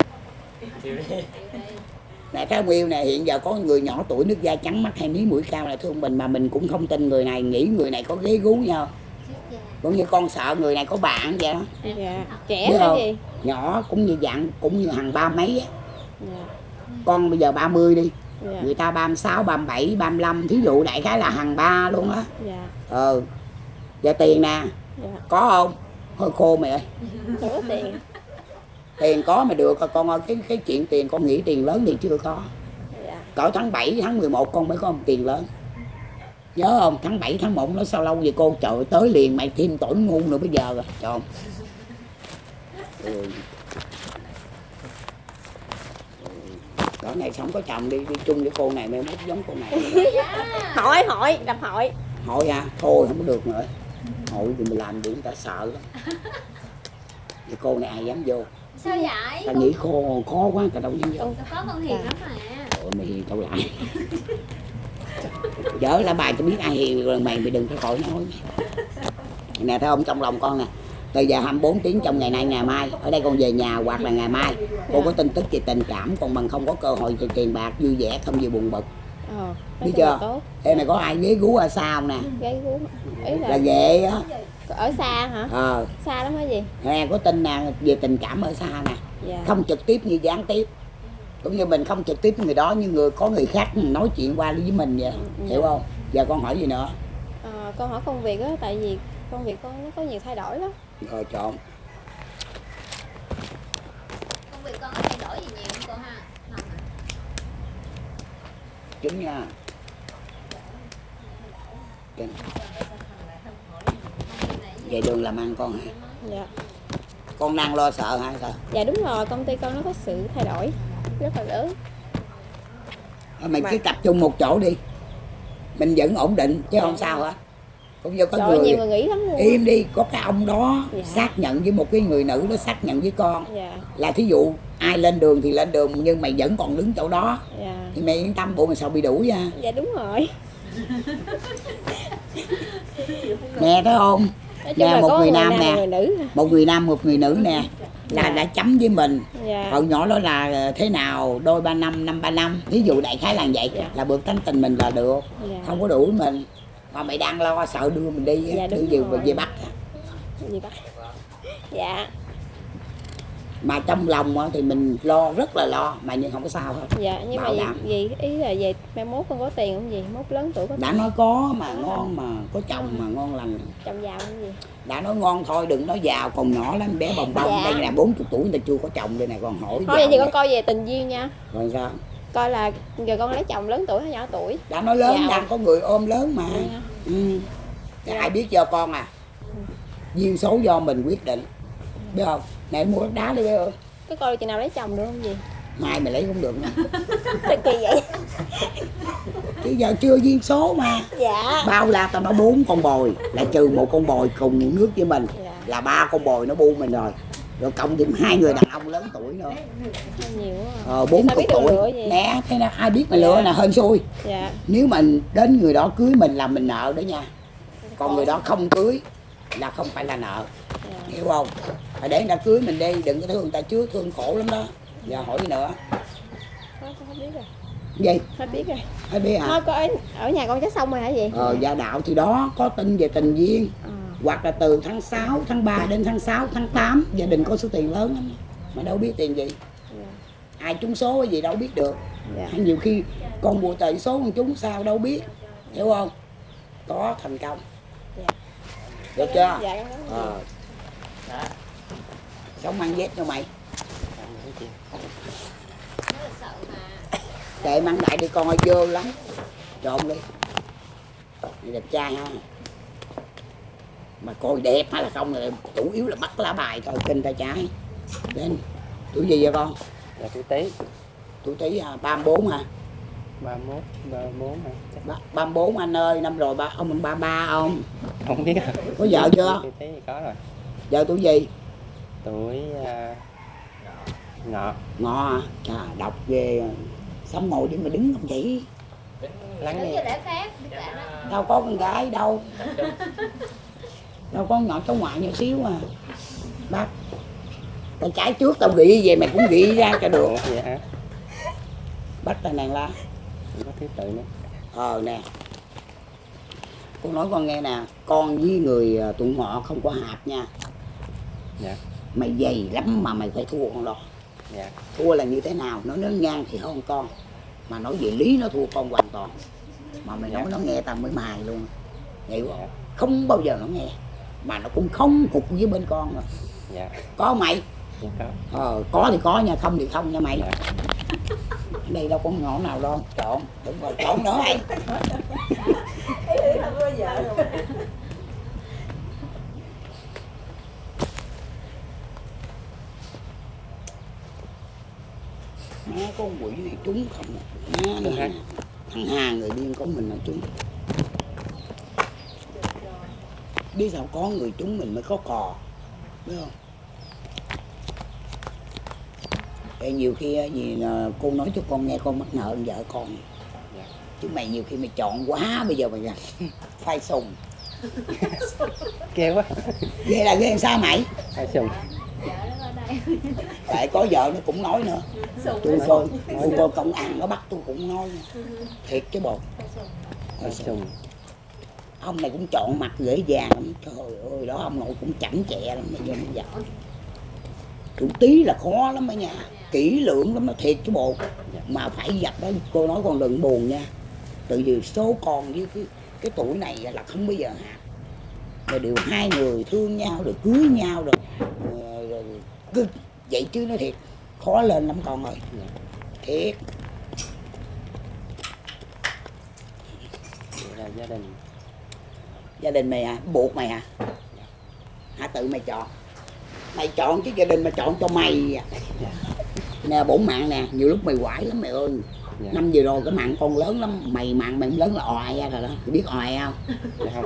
Nè, cái yêu nè, hiện giờ có người nhỏ tuổi nước da trắng, mắt hai mí mũi cao này thương mình, mà mình cũng không tin người này, nghĩ người này có ghế gú nhau. Cũng như con sợ người này có bạn vậy đó. Dạ. Trẻ hay gì? Nhỏ cũng như dạng, cũng như hàng ba mấy á. Dạ. Con bây giờ 30 đi. Dạ. Người ta 36, 37, 35, thí dụ đại khái là hàng ba luôn á. Dạ. Giờ tiền nè. Dạ. Có không? Hơi khô mày ơi. Không có tiền. Tiền có mà được con ơi, cái chuyện tiền con nghĩ tiền lớn thì chưa có. Dạ. Cỡ tháng 7, tháng 11 con mới có một tiền lớn. Nhớ không? Tháng 7, tháng 1 nó sao lâu vậy cô? Trời, tới liền mày thêm tổn ngu nữa bây giờ rồi. Trời. Cỡ này sống có chồng đi chung với cô này, mày mốt giống cô này. Hội, đập hội. Hội à? Thôi không có được nữa. Hội thì mình làm gì người ta sợ lắm. Thì cô này ai dám vô? Sao vậy? Ta nghĩ khó quá, ta đâu dám vô. Có con hiền lắm mà. Ủa mày hiền tao lại. Dở là bài cho biết ai hiền rồi mày đừng có khỏi nói. Nè thấy không, trong lòng con nè, từ giờ 24 tiếng trong ngày nay ngày mai, ở đây con về nhà hoặc là ngày mai con có tin tức về tình cảm, còn bằng không có cơ hội về tiền bạc, vui vẻ không gì buồn bực. Biết chưa? Ê mày có ai ghế gú ở xa không nè? Ghế gú là ghệ á. Ở xa hả? Xa lắm hả gì? Nè có tin nè về tình cảm ở xa nè. Dạ. Không trực tiếp như gián tiếp. Cũng như mình không trực tiếp với người đó, nhưng có người khác nói chuyện qua với mình vậy. Hiểu không? Giờ con hỏi gì nữa? Con hỏi công việc á, tại vì công việc con nó có nhiều thay đổi lắm. Rồi chọn. Công việc con có thay đổi gì nhiều không con ha? Không hả? Trứng nha. Trứng. Về đường làm ăn con hả? Dạ. Con đang lo sợ hả sao? Dạ đúng rồi, công ty con nó có sự thay đổi rất là lớn. Mày cứ tập trung một chỗ đi, mình vẫn ổn định chứ không sao hết. Cũng như có Trời ơi, nhiều người nghĩ lắm luôn. im đi, có cái ông đó Dạ. xác nhận với một cái người nữ đó xác nhận với con Dạ. là thí dụ ai lên đường thì lên đường nhưng mày vẫn còn đứng chỗ đó Dạ. thì mày yên tâm, bộ mày sao bị đuổi nha. Dạ đúng rồi. Nè thấy không? Nói chung Nè là một có người người nam nam nè, và người nữ. một người nam một người nữ nè là Dạ. đã chấm với mình. Dạ. Hồi nhỏ đó là thế nào đôi 3 năm, năm 3 năm, ví dụ đại khái là vậy. Dạ. Là bực tánh tình mình là được, Dạ. không có đuổi mình. Mà mày đang lo sợ đưa mình đi, Dạ, đưa đúng về rồi. về Bắc. Gì bác? Dạ. Mà trong lòng á thì mình lo, rất là lo mà nhưng không có sao hết. Dạ, nhưng mà Bảo đảm. gì ý là về mai mốt con có tiền không gì? Mốt lớn tuổi có Đã tiền. nói có mà ngon, mà có chồng mà ngon lành. Chồng giàu không gì? Đã nói ngon thôi, đừng nói giàu, còn nhỏ lắm, bé bồng bông. Dạ. Đây là 40 tuổi người ta chưa có chồng, đây này còn hỏi Thôi vậy thì giàu con coi về tình duyên nha. rồi sao? Coi là giờ con lấy chồng lớn tuổi hay nhỏ tuổi. Đã nói lớn, Giàu. đang có người ôm lớn mà. Dạ. Ừ. Thì ai biết cho con à? Duyên số do mình quyết định, biết không? Này mua đất đá đi bé ơi. Cái coi chừng nào lấy chồng được không gì? Mai mày lấy cũng được nha. Thật kỳ vậy. Chứ giờ chưa duyên số mà. Dạ. Bao la tao nói 4 con bồi, là trừ một con bồi cùng nước với mình, Dạ. là 3 con bồi nó bu mình rồi. Rồi cộng thêm 2 người đàn ông lớn tuổi nữa. Nhiều quá. À. 40 Sao biết con lựa tuổi. gì? Nè, thế nào ai biết mà lựa Dạ. là hên xui. Dạ. Nếu mà đến người đó cưới mình là mình nợ đó nha. Còn người đó không cưới là không phải là nợ. Dạ. Hiểu không? Phải để người ta cưới mình đi, đừng có thương người ta trước, thương khổ lắm đó. Giờ hỏi gì nữa? Thôi con hết biết rồi. Gì? Hết biết rồi. Ai biết hả? Thôi con ở nhà con chắc xong rồi hả gì? Gia đạo thì đó, có tin về tình duyên. À. Hoặc là từ tháng 6, tháng 3 đến tháng 6, tháng 8 gia đình có số tiền lớn lắm mà đâu biết tiền gì. Dạ. Ai trúng số cái gì đâu biết được. Dạ. Hay nhiều khi con bùa tệ số con trúng sao đâu biết. Hiểu không? Có thành công. Dạ. Được chưa? Dạ con cảm ơn. Sống ăn dép cho mày. Chị. Kệ măng đại đi con ơi, dơ lắm. Trộn đi. Này đẹp trai ha. Mà coi đẹp hay là không là chủ yếu là bắt lá bài thôi, kinh tay trái. Lên. Tuổi gì vậy con? Dạ tuổi Tý. Tuổi Tý 34 hả? 31, 34 hả? Chắc 34 anh ơi, năm rồi ông 33 không? không biết à. Có vợ chưa? Tuổi Tý thì có rồi. Vợ tuổi gì? Tuổi Ngọ. Ngọ hả? Chà, đọc ghê. Sống ngồi đi mà đứng không vậy? Lắng Đứng nghe. cho để phép, biết lạ đó. Đâu có con gái đâu. Đâu có con nhỏ cháu ngoại nhỏ xíu mà. Bác. Tay trái trước tao nghĩ về mày cũng nghĩ ra cho được. Ủa vậy hả? Bắt tay nàng la. Không có thứ tự nữa. Nè. Cô nói con nghe nè, con với người tuổi Ngọ không có hợp nha. Dạ. Mày dày lắm mà mày phải thua con đó. Dạ. Thua là như thế nào? Nó nói ngang thì hơn con. Mà nói về lý nó thua con hoàn toàn. Mà mày nói nó nghe tao mới mài luôn. Hiểu không? Không bao giờ nó nghe. Mà nó cũng không cục với bên con rồi. Dạ. Có mày? Cũng có. Có thì có nha, không thì không nha mày. Dạ. Đây đâu có ngõ nào đâu. Trộn. Đúng rồi, trộn nữa mày. Má con quỷ này trúng không má Trúng này. hả? Thằng Hà người điên của mình là trúng. Biết sao có người trúng mình mới có cò, biết không? Để nhiều khi gì là cô nói cho con nghe, con mắc nợ vợ con. Dạ. Chứ mày nhiều khi mày chọn quá bây giờ mày phai sùng. Ghê quá. Ghê là ghê làm sao mày? Hai sùng. Tại có vợ nó cũng nói nữa. Tôi coi công an nó bắt tôi cũng nói nữa. Thiệt chứ bộ. Hai sùng. Ông này cũng chọn mặt dễ dàng lắm. Trời ơi, đó ông nội cũng chảnh chẹ lắm. Bây giờ mới giật. Tuổi Tý là khó lắm ở nhà. Kỹ lưỡng lắm, nó thiệt chứ bộ. Mà phải dập đó, cô nói con đừng buồn nha. Tự vì số con với cái tuổi này là không bao giờ hạt, rồi đều hai người thương nhau rồi cưới nhau rồi, rồi cứ vậy chứ nói thiệt khó lên lắm con ơi, thiệt. Vậy là Gia đình mày hả? Buộc mày hả? Hả, tự mày chọn chứ gia đình mà chọn cho mày. Nè bổn mạng nè, nhiều lúc mày quải lắm mày ơi. Năm vừa rồi cái mạng con lớn lắm, mày mạng mày lớn là oai ra rồi đó, mày biết oai không? không?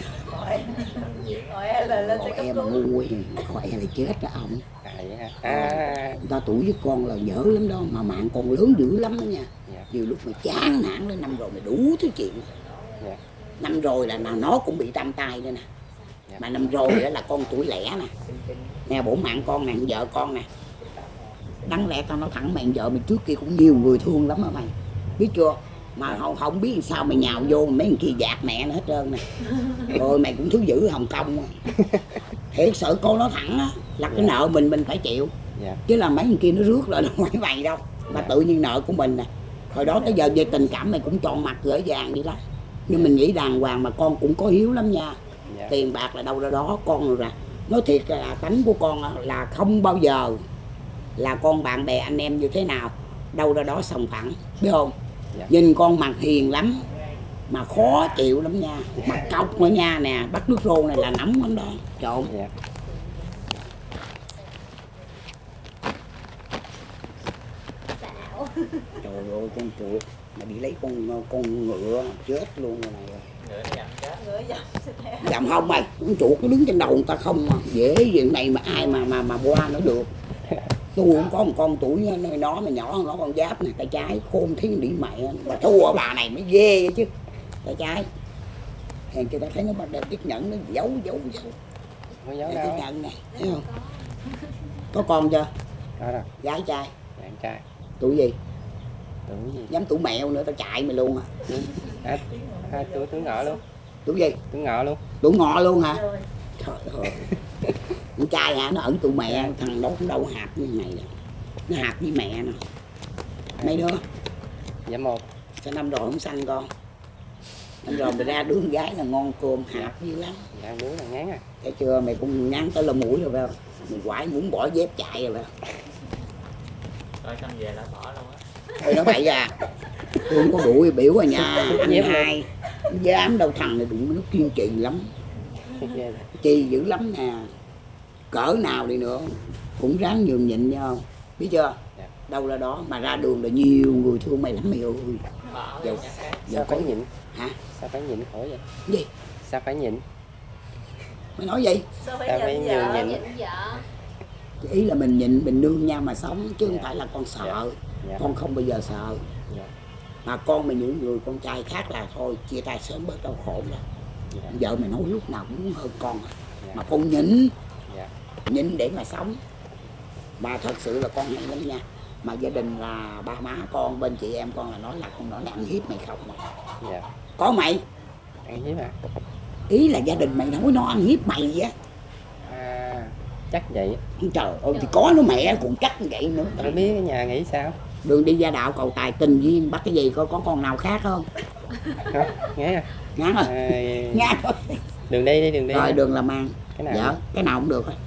Oai là lên sẽ cấp Em cứu. ngu quá, oai là chết đó ông. Vậy hả? Người ta tuổi với con là dở lắm đó, mà mạng con lớn dữ lắm đó nha. Nhiều lúc mày chán nản lên, năm rồi mày đủ thứ chuyện. Năm rồi là nó cũng bị tam tai nữa nè. Mà năm rồi đó là con tuổi lẻ nè. Nè bổn mạng con nè, vợ con nè. Đáng lẽ tao nói thẳng mày, vợ mày trước kia cũng nhiều người thương lắm á mày, biết chưa? Mà không biết sao mày nhào vô mấy thằng kia dạt mẹ nó hết trơn nè. Rồi mày cũng thứ dữ Hồng Kông. Thiệt sự con nói thẳng á, là cái nợ mình phải chịu. Chứ là mấy thằng kia nó rước lại đâu phải mày đâu. Mà tự nhiên nợ của mình nè. Hồi đó tới giờ về tình cảm mày cũng tròn mặt gửi vàng đi đó. Nhưng mình nghĩ đàng hoàng mà con cũng có hiếu lắm nha. Tiền bạc là đâu ra đó con rồi. Nói thiệt là tánh của con là không bao giờ là con bạn bè anh em như thế nào đâu ra đó sòng phẳng, biết không? Nhìn con mặt hiền lắm mà khó chịu lắm nha, bắt cọc nữa nha nè, bắt nước rô này là nóng lắm đó, trộn. Trời ơi con chuột mà đi lấy con ngựa chết luôn rồi này. Ngựa nó dầm chết. Dầm không mày, con chuột nó đứng trên đầu người ta không mà dễ chuyện này mà ai mà qua nó được. Tôi cũng có một con tuổi nó mà nhỏ hơn nó, con Giáp nè, tay trái khôn thiên đi mẹ mà thua bà này mới ghê chứ. Tay trái hèn cho ta thấy nó bắt đầu chiếc nhẫn nó giấu Có giấu chiếc đâu. nhẫn này thấy không? Có con chưa? Có rồi. Gái trai? Bạn trai. Tuổi gì? Tuổi gì? Dám tuổi mẹo nữa tao chạy mày luôn à. Tuổi ngọ luôn. Tuổi gì? Tuổi ngọ luôn. Tuổi ngọ luôn hả? Trời ơi. Con trai hả? Nó ẩn tụi mẹ, thằng đó cũng đâu hạt như này đâu. Nó hạt với mẹ nè. Mấy đứa? Dạ 1. Sao năm rồi không sanh con? Năm rồi mày ra đứa con gái là ngon cơm hạt dữ lắm. Dạ đứa là ngán à. Thấy chưa, mày cũng ngán tới lông mũi rồi phải không? Mày quải muốn bỏ dép chạy rồi phải không? Rồi xong về là bỏ luôn á. Thôi nó bậy à. Tôi không có đuổi biểu rồi nha. Anh hai dám đâu, thằng này đụng nó kiên trì lắm. Chi dữ lắm nè. Cỡ nào đi nữa cũng ráng nhường nhịn nhau, biết chưa? Đâu ra đó mà ra đường là nhiều người thương mày lắm mày ơi. Sao phải nhịn? Hả? Sao phải nhịn khổ vậy? Gì? Sao phải nhịn? Mày nói gì? Sao Sao phải nhường nhịn? Ý là mình nhịn, mình nương nhau mà sống chứ không phải là con sợ. Con không bao giờ sợ. Mà con mày những người con trai khác là thôi chia tay sớm bớt đau khổ rồi. Vợ mày nói lúc nào cũng hơn con mà con nhịn để mà sống. Mà thật sự là con hay lắm nha. Mà gia đình là ba má con, bên chị em con là nói là con nói là ăn hiếp mày không mà. Có mày Ăn hiếp à? ý là gia đình mày nói nó ăn hiếp mày vậy á. À, chắc vậy. Trời ơi thì có nó mẹ cũng chắc vậy nữa. Không biết cái nhà nghĩ sao? Đường đi gia đạo cầu tài tình duyên bắt cái gì có con nào khác không? Không, ngán à? Ngán rồi. Ngán rồi. Đường đi đường đi. Rồi đường làm ăn. Cái nào? Dạ, cái nào cũng được thôi.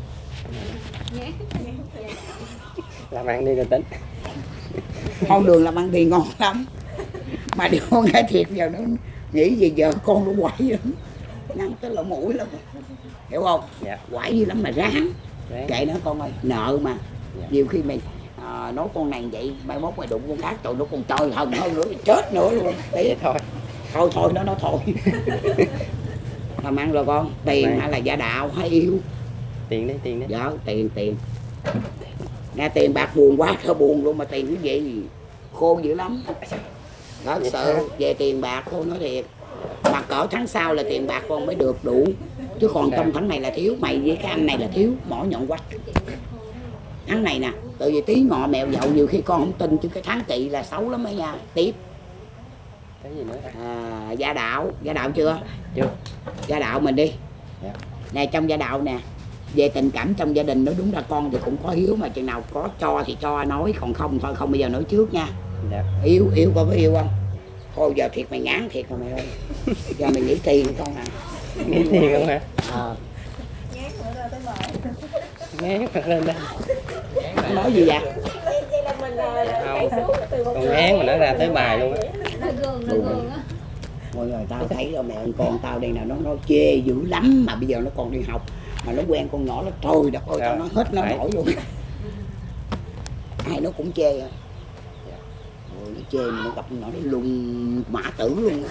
Làm ăn đi rồi tính. Con đường làm ăn thì ngon lắm. Mà điều nghe thiệt giờ nó nghĩ gì giờ con nó quậy lắm. Ngăn tới lỗ mũi lắm. Hiểu không? Dạ. Quậy dữ lắm mà ráng. Kệ nó con ơi, nợ mà. Nhiều khi mày nói con này vậy, mai mốt mày đụng con khác tụi nó còn trời hận hơn nữa, chết nữa luôn. Vậy thôi. Thôi nó nói thôi. Làm ăn rồi con, tiền hay là gia đạo hay yêu? Tiền đi. Dạ, tiền. Nghe tiền bạc buồn quá, thơ buồn luôn mà tiền cái gì khô dữ lắm. Đó sợ về tiền bạc cô nói thiệt. Mà cỡ tháng sau là tiền bạc con mới được đủ. Chứ còn trong tháng này là thiếu, mày với cái anh này là thiếu, mỏ nhọn quách. Tháng này nè, tự vì tí ngọ mèo dậu nhiều khi con không tin chứ cái tháng Kỵ là xấu lắm ấy nha. Tiếp. Cái gì nữa ta? Gia đạo chưa? Chưa. Gia đạo mình đi. Dạ. Nè trong gia đạo nè, về tình cảm trong gia đình nó đúng là con thì cũng có hiếu mà chừng nào có cho thì cho nói, còn không thôi không bao giờ nói trước nha. Dạ. Yêu con có yêu không? Thôi giờ thiệt mày ngán thiệt rồi mày ơi. Giờ mày nghĩ tiền không à? Nghĩ tiền không hả? Ngán nữa ra tới bài. Ngán mặt lên đây. Nói gì vậy? Vậy là mình Không, còn ngán mà nó ra tới bài luôn á. Nó gương á. Mọi người tao thấy rồi mẹ ơi, con tao đây nè nó chê dữ lắm mà bây giờ nó còn đi học mà nó quen con nhỏ nó trời đất ơi tao nói hết nó nổi luôn. Ai nó cũng chê à. Ôi, nó chê mà nó gặp con nhỏ nó lùng mã tử luôn.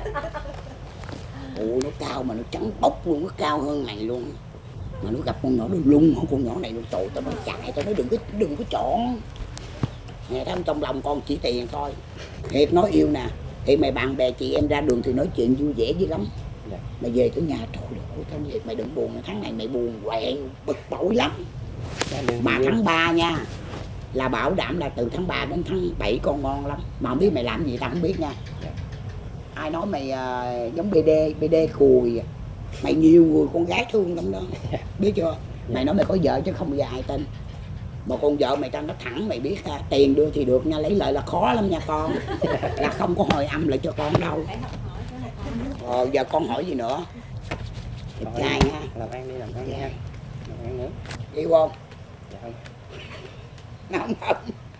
Ủa nó cao mà nó trắng bóc luôn, nó cao hơn mày luôn. Mà nó gặp con nhỏ nó lung hơn con nhỏ này luôn. Trời tao nói chạy, tao nói đừng có chọn. Nghe thấy trong lòng con chỉ tiền thôi. Thiệt nói yêu nè. Thì mày bạn bè chị em ra đường thì nói chuyện vui vẻ dữ lắm. Dạ. Mày về tới nhà trời ơi tao về mày đừng buồn, tháng này mày buồn quẹ bực bội lắm. Mà tháng 3 nha là bảo đảm là từ tháng 3 đến tháng 7 con ngon lắm. Mà không biết mày làm gì tao không biết nha. Dạ. Ai nói mày giống BD cùi. Mày nhiều người con gái thương lắm đó. Biết chưa? Mày nói mày có vợ chứ không bao giờ ai tin. Mà con vợ mày tao nói thẳng mày biết ha, tiền đưa thì được nha, lấy lợi là khó lắm nha con. Là không có hồi âm lại cho con đâu. Giờ con hỏi gì nữa? Đẹp trai nha. Làm ăn đi, làm ăn nha. Làm ăn nữa. Yêu không? Dạ không. Không.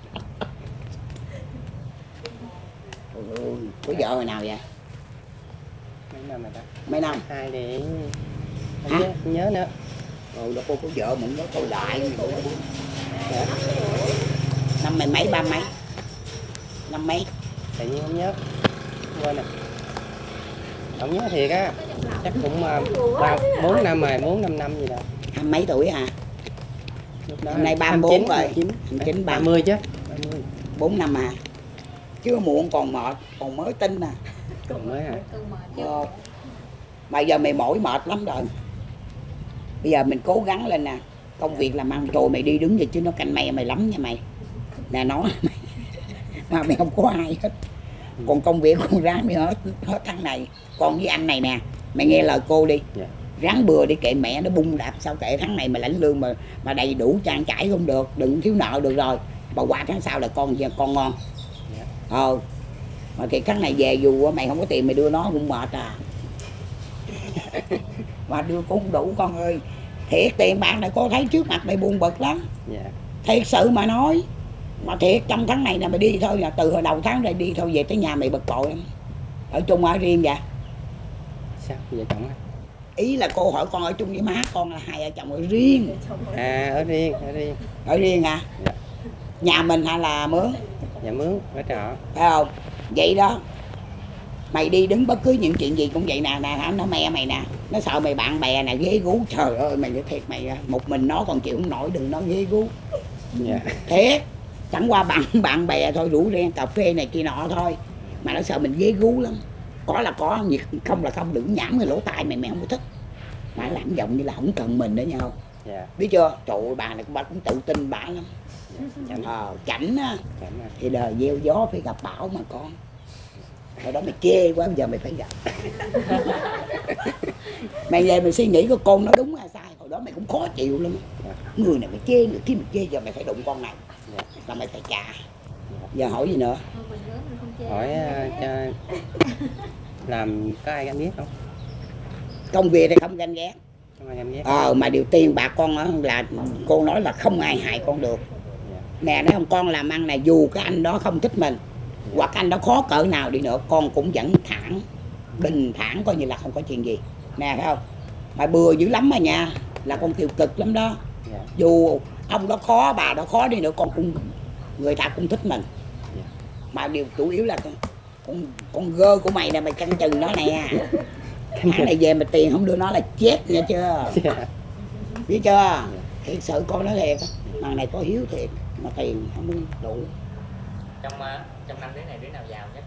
Ôi, có vợ hồi nào vậy? Mấy năm rồi đó. Mấy năm? 2 để không nhớ nữa. Đâu có vợ mà nó tôi lại. Dạ. Năm mày mấy, ba mấy? Năm mấy? Tự nhiên không nhớ. Quên rồi. Không nhớ thiệt á. Chắc cũng 4 năm rồi, 4-5 năm gì đâu. Hai mấy tuổi hả? Lúc đó Hôm nay 34 rồi. 29, 30 chứ. 30. 4 năm à? Chưa muộn còn mệt, còn mới tin nè. Còn mới hả? Mà giờ mày mỏi mệt lắm rồi. Bây giờ mình cố gắng lên nè. Công việc làm ăn rồi mày đi đứng vậy chứ nó canh mày lắm nha mày. Nè nói mày. Mà mày không có ai hết. Còn công việc con ráng đi hết tháng này. Còn với anh này nè, mày nghe lời cô đi. Dạ. Ráng bừa đi kệ mẹ nó bung đạp sao kệ tháng này mà lãnh lương mà đầy đủ trang trải không được, đừng thiếu nợ được rồi. Mà qua tháng sau là con ngon. Dạ. Mà thì tháng này về dù mày không có tiền mày đưa nó cũng mệt à. Mà đưa cũng đủ con ơi. Thiệt tiền bạc này cô thấy trước mặt mày buồn bực lắm. Dạ. Thiệt sự mà nói. Mà thiệt trong tháng này là mày đi thôi, là từ hồi đầu tháng này đi thôi về tới nhà mày bực bội lắm. Ở chung ở riêng vậy? Sao? Vợ chồng hả? Ý là cô hỏi con ở chung với má con là hai vợ chồng ở riêng. À, ở riêng. Ở riêng hả? Dạ. Nhà mình hay là mướn? Dạ mướn, ở trọ. Phải không? Vậy đó. Mày đi đứng bất cứ những chuyện gì cũng vậy nè, nó me mày nè. Nó sợ mày bạn bè nè, ghế gú. Trời ơi mày thiệt mày, một mình nó còn chịu không nổi, đừng nói ghế gú. Dạ. Thiệt. Chẳng qua bạn bè thôi, rủ rê cà phê này kia nọ thôi. Mà nó sợ mình ghế gú lắm. Có là có, không là không, đừng nhảm cái lỗ tai mày không có thích. Mà làm giọng như là không cần mình nữa nhau. Dạ. Biết chưa? Trời ơi, bà này bà cũng tự tin bà lắm. Chảnh á. Thì đời gieo gió phải gặp bão mà con. Hồi đó mày chê quá, bây giờ mày phải gặp. Mày về mày suy nghĩ có con nó đúng hay sai. Hồi đó mày cũng khó chịu lắm. Người này mày chê, người kia mày chê, giờ mày phải đụng con này. Là mày phải trả. Giờ hỏi gì nữa? Hỏi cho làm có ai ganh ghét không? Công việc thì không ganh ghét. Không ai ganh ghét. Mà điều tiền bạc con á là cô nói là không ai hại con được. Nè nói không, con làm ăn này dù cái anh đó không thích mình hoặc anh đó khó cỡ nào đi nữa, con cũng vẫn thẳng, bình thản, coi như là không có chuyện gì. Nè thấy không? Mà bừa dữ lắm mà nha, là con tiêu cực lắm đó. Dù ông đó khó, bà đó khó đi nữa, người ta cũng thích mình. Mà điều chủ yếu là con gơ của mày nè, mày canh chừng nó nè. Tháng này về mà tiền không đưa nó là chết nha chưa? Biết chưa? Thiệt sự con nói thiệt, thằng này có hiếu thiệt mà tiền không đủ. Trong năm đứa này đứa nào giàu nhất?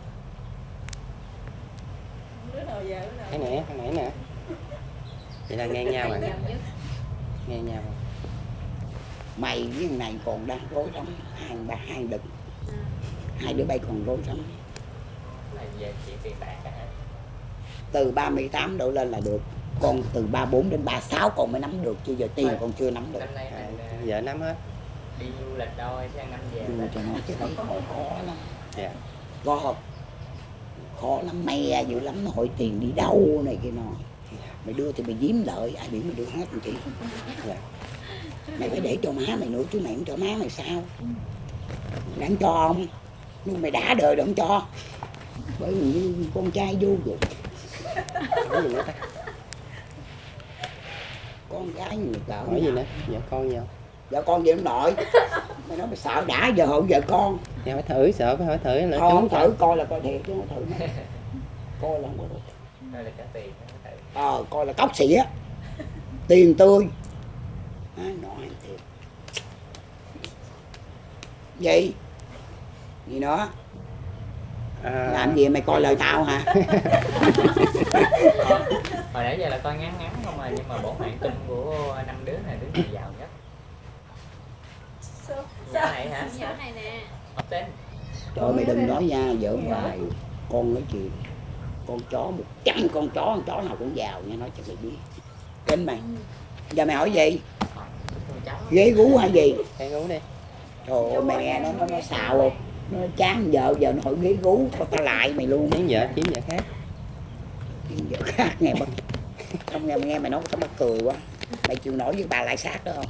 Đứa nào giàu đứa nào? Thằng nãy nè. Vậy là ngang nhau mà. Ngang nhau. Mày với thằng này còn đang rối rắm, hai đực. Hai đứa bay còn rối rắm. Về chỉ tiền bạc hả? Từ 38 đổ lên là được. Con từ 34 đến 36 con mới nắm được, chứ giờ tiền con chưa nắm được. Năm nay vợ nắm hết. Đi du lịch thôi, sang năm về. Nhưng mà cho nó chứ thấy khó lắm. Dạ. Có không? khó lắm, me dữ lắm, nó hỏi tiền đi đâu này kia nọ. Mày đưa thì mày giếm lợi, ai biểu mày đưa hết anh chị. Dạ. Mày phải để cho má mày nữa chứ mày không cho má mày sao? Mày không cho không? Nhưng mày đã đời rồi không cho. Bởi vì con trai vô dụng. Hỏi gì nữa ta? Con gái người cỡ. Hỏi gì nữa? Vợ con gì không? Vợ con gì ông nội? Mày nói mày sợ đã giờ hộ vợ con. Thì hỏi thử, sợ phải hỏi thử là Không thử coi là coi thiệt chứ không thử. Coi là không có được. Đây là trả tiền. Coi là cốc xỉa. Tiền tươi. Nói thiệt. Gì? Gì nữa? Làm gì mày coi lời tao hả? Hồi nãy giờ là coi ngắn ngắn không à, nhưng mà bổn mạng tin của 5 đứa này đứa nào giàu nhất? Nhỏ này hả? Nhỏ này nè. Học tên. Trời mày đừng nói nha, giỡn hoài. Con nói chuyện. Con chó 100 con chó nào cũng giàu nha, nói cho mày biết. Kinh mày. Giờ mày hỏi gì? Ghế gú hay gì? Ghế gú đi. Trời ơi, mày nghe nó xạo không? Nó chán giờ nó hỏi ghế gú, tao lại mày luôn. Kiếm vợ khác. Kiếm vợ khác nghe bất. Không nghe mày nói tao mắc cười quá. Mày chịu nổi với bà lại sát đó không?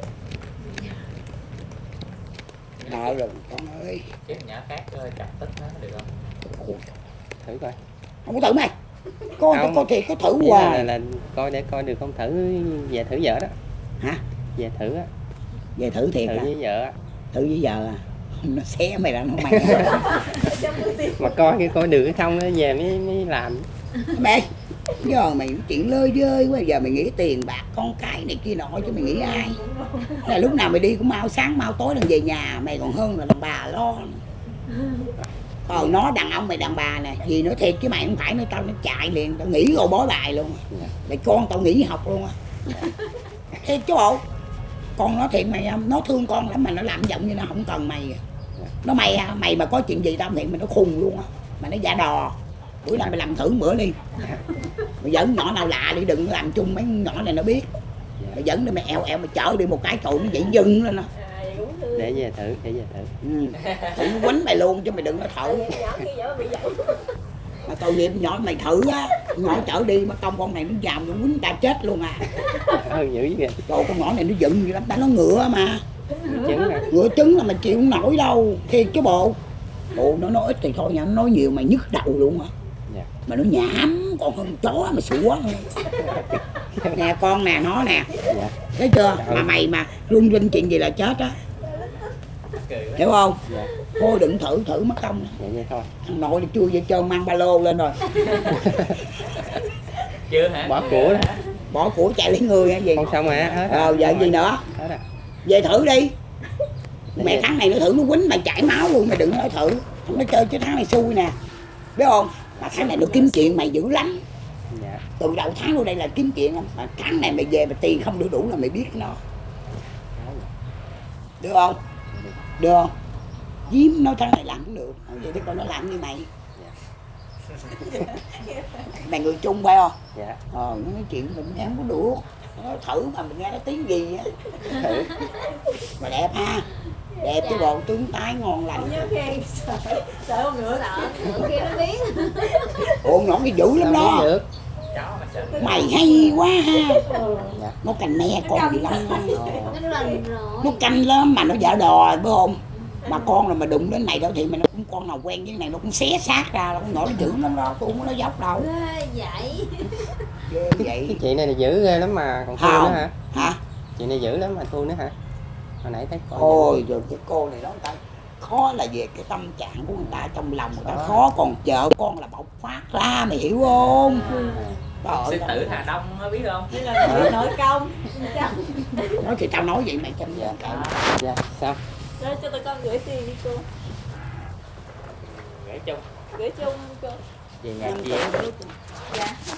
Rồi con ơi. Kiếm nhỏ khác chặt tức nó được không? Thử coi. Không có thử mày. Có thiệt có thử hoài. Là coi để coi được không thử về thử vợ đó. Hả? Về thử á. Về thử thiệt thử với vợ á. Thử với vợ à? Nó xé mày ra nó mày. Mà coi được hay không nó về mới làm. Mày giờ mày chuyện lơi dơi quá, giờ mày nghĩ tiền bạc con cái này kia nọ chứ mày nghĩ ai? Là lúc nào mày đi cũng mau sáng mau tối đừng về nhà, mày còn hơn là đàn bà lo. Còn nó đàn ông mày đàn bà nè, gì nữa thiệt chứ mày không phải nữa, tao nó chạy liền, tao nghỉ rồi bó bài luôn. Mày con tao nghỉ học luôn á. Thiệt chứ bộ. Con nó thiệt mày, nó thương con lắm mà nó làm giọng như nó không cần mày. Nó mày mà có chuyện gì tao thiệt mày nó khùng luôn á. Mà nó giả đò. Bữa nay mày làm thử bữa đi. Mày dẫn nhỏ nào lạ đi, đừng làm chung mấy nhỏ này nó biết. Mày dẫn đi mày eo mày chở đi một cái tụi nó dậy dừng lên nó. Để về thử. Thử nó quánh mày luôn chứ mày đừng có thử. Mà tội nghiệp nhỏ mày thử á, nhỏ chở đi mà công con này nó vào nó quýnh ta chết luôn à. Hơn dữ vậy. Trời con nhỏ này nó giận gì lắm, ta nó ngựa mà. Ngựa trứng là mày chịu không nổi đâu, thiệt chứ bộ. Bộ nó nói ít thì thôi nha, nó nói nhiều mày nhức đầu luôn á. Mà nó nhảm còn hơn chó mà sủa. Nè con nè nó nè. Thấy chưa? Mà mày mà run run chuyện gì là chết á. Hiểu không? Thôi đừng thử mất công. Vậy thôi. Thằng nội đi chui về trơn mang ba lô lên rồi. Chưa hả? Bỏ của đó. Bỏ của chạy lấy người hay gì? Không xong mà. Giờ gì nữa? Về thử đi. Mẹ tháng này nó thử nó quýnh mày chảy máu luôn, mày đừng nói thử. Không nó chơi chứ tháng này xui nè. Biết không? Mà tháng này nó kiếm chuyện mày dữ lắm. Dạ. Từ đầu tháng vô đây là kiếm chuyện lắm. Mà tháng này mày về mà tiền không đủ là mày biết nó. Được không? Được không? Diếm nói tháng này làm cũng được. Nói vậy thì coi nó làm như mày. Mày người chung phải không? Dạ. Nói chuyện mình nghe không có được. Nó thử mà mình nghe nó tiếng gì á. Thử. Mà đẹp ha. Đẹp chứ bộ, tướng tái ngon lành. Sợ con ngựa sợ. Kia nó biết. Ủa nhỏ cái dữ lắm đó. Được. Mày hay quá ha. Nó cành me con gì lắm. Nó lần rồi. Nó canh lắm mà nó giả đò phải không? Mà con là mà đụng đến này đâu thì mình cũng con nào quen với này nó cũng xé xác ra, con nhỏ nó dữ lắm đó, tôi không có nói dốc đâu. Vậy. Vậy. Cái chị này là dữ ghê lắm mà còn thua nữa hả? Hả? Chị này dữ lắm mà thua nữa hả? Hồi nãy thấy coi. Ôi rồi cái cô này đó người ta khó là về cái tâm trạng của người ta trong lòng người ta khó, còn vợ con là bộc phát ra mày hiểu không? Sư tử Hà Đông có biết không? Đây là nội công. Nói thì tao nói vậy mày chăm giờ cả. Dạ, sao? Rồi cho tụi con gửi tiền đi cô. Gửi chung. Gửi chung cô. Về nhà chia. Dạ.